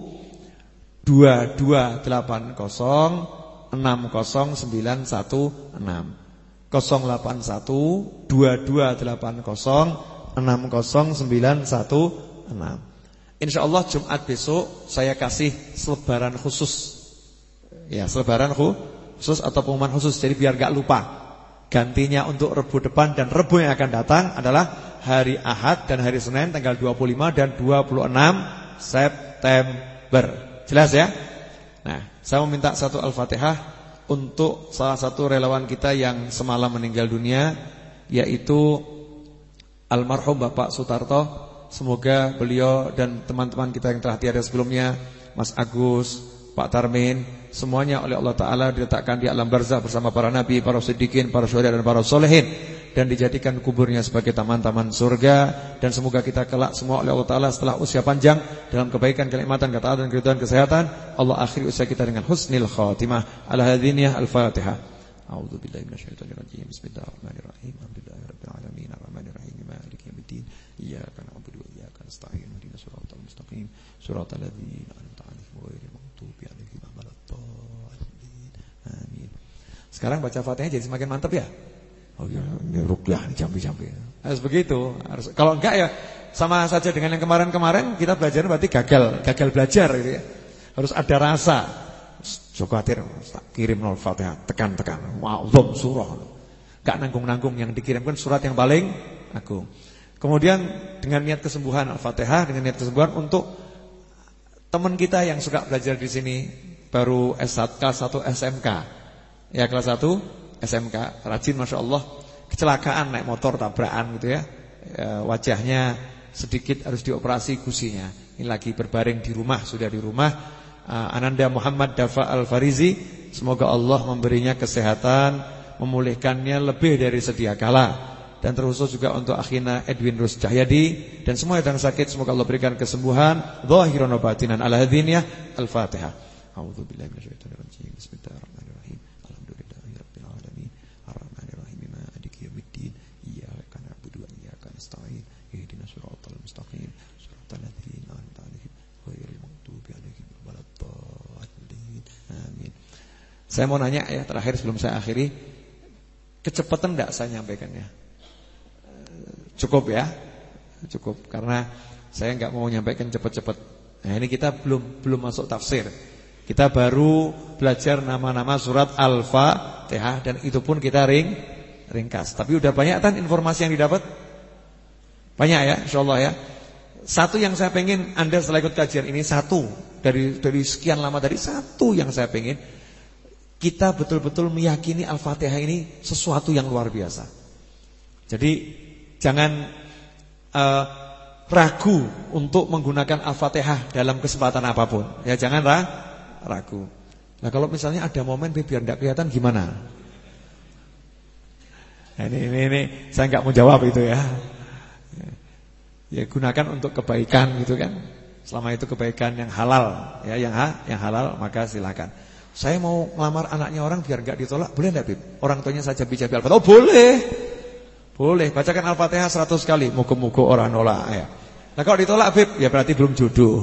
dua dua delapan nol enam nol sembilan satu enam nol delapan satu dua dua delapan nol enam nol sembilan satu enam. Insyaallah Jumat besok saya kasih selebaran khusus. Ya, selebaran khusus atau pengumuman khusus, jadi biar gak lupa. Gantinya untuk Rebu depan dan Rebu yang akan datang adalah hari Ahad dan hari Senin tanggal dua puluh lima dan dua puluh enam September. Jelas ya? Nah, saya meminta satu Al-Fatihah untuk salah satu relawan kita yang semalam meninggal dunia, yaitu almarhum Bapak Sutarto. Semoga beliau dan teman-teman kita yang telah tiada sebelumnya, Mas Agus, Pak Tarmin, semuanya oleh Allah Ta'ala diletakkan di alam barzakh bersama para nabi, para siddiqin, para syuhada dan para solehin, dan dijadikan kuburnya sebagai taman-taman surga. Dan semoga kita kelak semua oleh Allah Ta'ala setelah usia panjang dalam kebaikan, kenikmatan, ketaatan, keridhaan, kesehatan, Allah akhiri usia kita dengan husnil khatimah. Ala hadziniyah al-Fatihah. A'udzu billahi minasyaitonir rajim. Bismillahirrahmanirrahim. Alhamdulillahirabbil alamin arrahmanirrahim maliki yaumiddin. Iyyaka na'budu wa iyyaka nasta'in. Ihdinas siratal mustaqim. Siratal ladzina an'amta 'alaihim ghairil maghdubi 'alaihim waladdallin. Amin. Sekarang baca Fatihah jadi semakin mantap ya. Oh ya, ini ruqyah jambi-jambi. Harus begitu. Harus. Kalau enggak ya sama saja dengan yang kemarin-kemarin kita belajar berarti gagal, gagal belajar gitu ya. Harus ada rasa. Jokatir tak kirim nol Fatihah, tekan-tekan. Wow, surah. Enggak nanggung-nanggung, yang dikirimkan surat yang paling agung. Kemudian dengan niat kesembuhan Al-Fatihah, dengan niat kesembuhan untuk teman kita yang suka belajar di sini baru S satu kelas satu S M K. Ya kelas satu S M K, rajin Masya Allah. Kecelakaan naik motor tabrakan gitu ya. E, wajahnya sedikit harus dioperasi gusinya. Ini lagi berbaring di rumah, sudah di rumah. e, Ananda Muhammad Dafa Al-Farizi, semoga Allah memberinya kesehatan, memulihkannya lebih dari sedia kala. Dan terkhusus juga untuk akhina Edwin Rus Cahyadi dan semua yang sakit, semoga Allah berikan kesembuhan zahiran wa batinan. Ala hadiniyah Al-Fatihah. A'udzubillahi minasyaitonir rajim. Bismillahirrahmanirrahim. Alhamdulillahirabbil alamin. Arrahmanirrahim. Maliki yaumiddin. Iyyaka na'budu wa iyyaka nasta'in. Ihdinas siratal mustaqim. Siratal ladzina an'amta 'alaihim ghairil maghdubi 'alaihim waladdallin. Amin. Saya mau nanya ya terakhir sebelum saya akhiri. Kecepatan enggak saya nyampaikannya? Cukup ya, cukup karena saya nggak mau nyampaikan cepat-cepat. Nah ini kita belum belum masuk tafsir. Kita baru belajar nama-nama surat Al-Fatihah dan itu pun kita ring ringkas. Tapi udah banyak kan informasi yang didapat? Banyak ya, insyaallah ya. Satu yang saya pengen Anda setelah ikut kajian ini satu dari dari sekian lama tadi satu yang saya pengen kita betul-betul meyakini Al-Fatihah ini sesuatu yang luar biasa. Jadi jangan uh, ragu untuk menggunakan Al-Fatihah dalam kesempatan apapun. Ya jangan ra, ragu. Nah kalau misalnya ada momen biar tidak kelihatan gimana? Nah, ini, ini, ini saya nggak mau jawab itu ya. Ya gunakan untuk kebaikan gitu kan. Selama itu kebaikan yang halal, ya yang ha, yang halal maka silakan. Saya mau ngelamar anaknya orang biar nggak ditolak, boleh enggak, Bib? Orang tuanya saja bicara Al-Fatihah. Oh, boleh. Boleh, bacakan Al-Fatihah seratus kali, muka-muka orang nolak ya. Nah kalau ditolak Bib, ya berarti belum jodoh.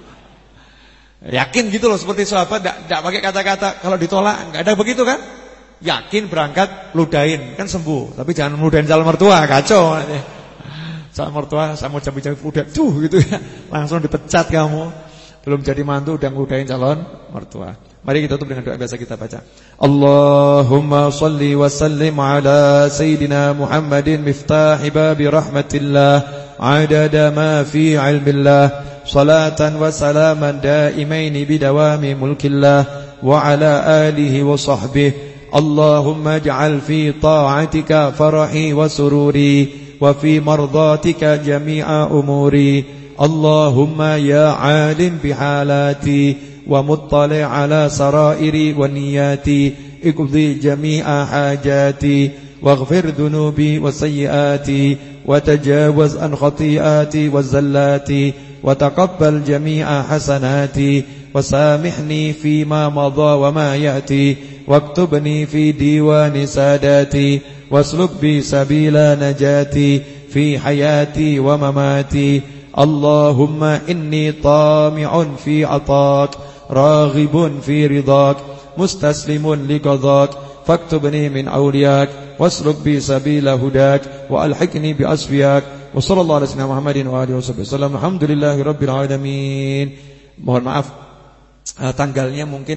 Yakin gitu loh, seperti sahabat tidak pakai kata-kata kalau ditolak, enggak ada begitu kan? Yakin berangkat, ludahin, kan sembuh. Tapi jangan ludahin calon mertua, kacau nanti. Calon mertua, saya mau cabai-cabai udah tuh gitu ya. Langsung dipecat kamu. Belum jadi mantu udah ngeludahin calon mertua. Mari kita tutup dengan doa biasa kita baca. Allahumma salli wa sallim ala Sayyidina Muhammadin miftahi babi rahmatillah adada ma fi ilmillah salatan wa salaman daimaini bidawami mulkillah wa ala alihi wa sahbihi. Allahumma ij'al fi ta'atika farahi wa sururi wa fi mardatika jami'a umuri. Allahumma ya alim bihalati ومطلع على سرائري ونياتي اقضي جميع حاجاتي واغفر ذنوبي وسيئاتي وتجاوز عن خطيئاتي وزلاتي وتقبل جميع حسناتي وسامحني فيما مضى وما يأتي واكتبني في ديوان ساداتي واسلك بي سبيل نجاتي في حياتي ومماتي. اللهم إني طامع في عطاك راغب في رضاك مستسلم لقضاك فاكتبني من أولياك واسلك بي سبيل هداك وألحقني بأصفياك وصلى الله على سيدنا محمد وآله وصحبه وسلم. الحمد لله رب العالمين. Mohon maaf tanggalnya mungkin